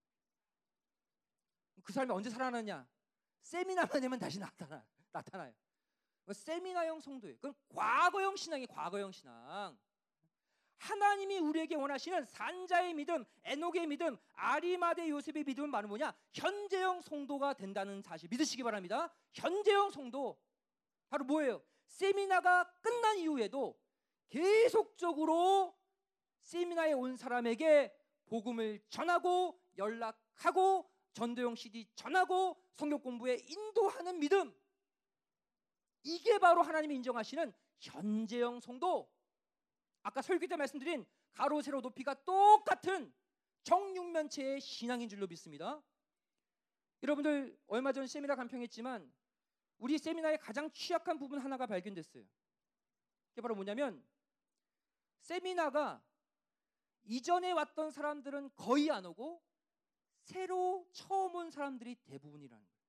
그 사람이 언제 살아나냐? 세미나만 되면 다시 나타나요. 세미나형 성도예요. 그건 과거형 신앙이에요. 과거형 신앙. 하나님이 우리에게 원하시는 산자의 믿음, 에녹의 믿음, 아리마대 요셉의 믿음은 바로 뭐냐? 현재형 성도가 된다는 사실 믿으시기 바랍니다. 현재형 성도 바로 뭐예요? 세미나가 끝난 이후에도 계속적으로 세미나에 온 사람에게 복음을 전하고 연락하고 전도용 CD 전하고 성경 공부에 인도하는 믿음. 이게 바로 하나님이 인정하시는 현재형 성도. 아까 설교 때 말씀드린 가로 세로 높이가 똑같은 정육면체의 신앙인 줄로 믿습니다. 여러분들 얼마 전 세미나 간평했지만 우리 세미나의 가장 취약한 부분 하나가 발견됐어요. 그게 바로 뭐냐면 세미나가 이전에 왔던 사람들은 거의 안 오고 새로 처음 온 사람들이 대부분이라는 거예요.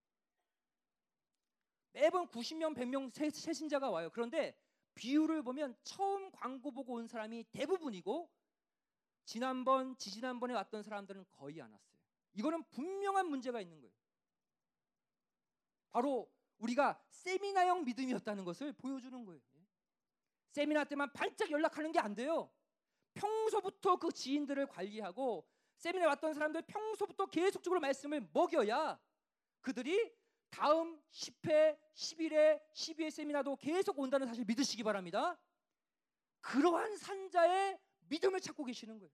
매번 90명, 100명 새 신자가 와요. 그런데 비율을 보면 처음 광고 보고 온 사람이 대부분이고 지난번, 지지난번에 왔던 사람들은 거의 안 왔어요. 이거는 분명한 문제가 있는 거예요. 바로 우리가 세미나형 믿음이었다는 것을 보여주는 거예요. 세미나 때만 반짝 연락하는 게 안 돼요. 평소부터 그 지인들을 관리하고 세미나 왔던 사람들 평소부터 계속적으로 말씀을 먹여야 그들이 다음 10회, 11회, 12회 세미나도 계속 온다는 사실 믿으시기 바랍니다. 그러한 산자의 믿음을 찾고 계시는 거예요.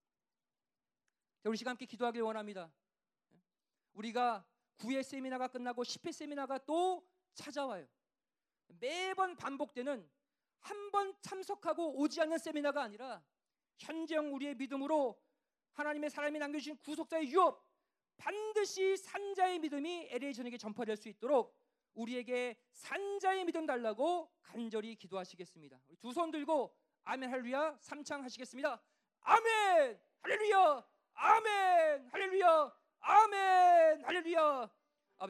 우리 시간 함께 기도하길 원합니다. 우리가 9회 세미나가 끝나고 10회 세미나가 또 찾아와요. 매번 반복되는 한 번 참석하고 오지 않는 세미나가 아니라 현재형 우리의 믿음으로 하나님의 사람이 남겨주신 구속자의 유업, 반드시 산자의 믿음이 LA 전역에 전파될 수 있도록 우리에게 산자의 믿음 달라고 간절히 기도하시겠습니다. 우리 두 손 들고 아멘 할렐루야 3창 하시겠습니다. 아멘 할렐루야 아멘 할렐루야 아멘 할렐루야.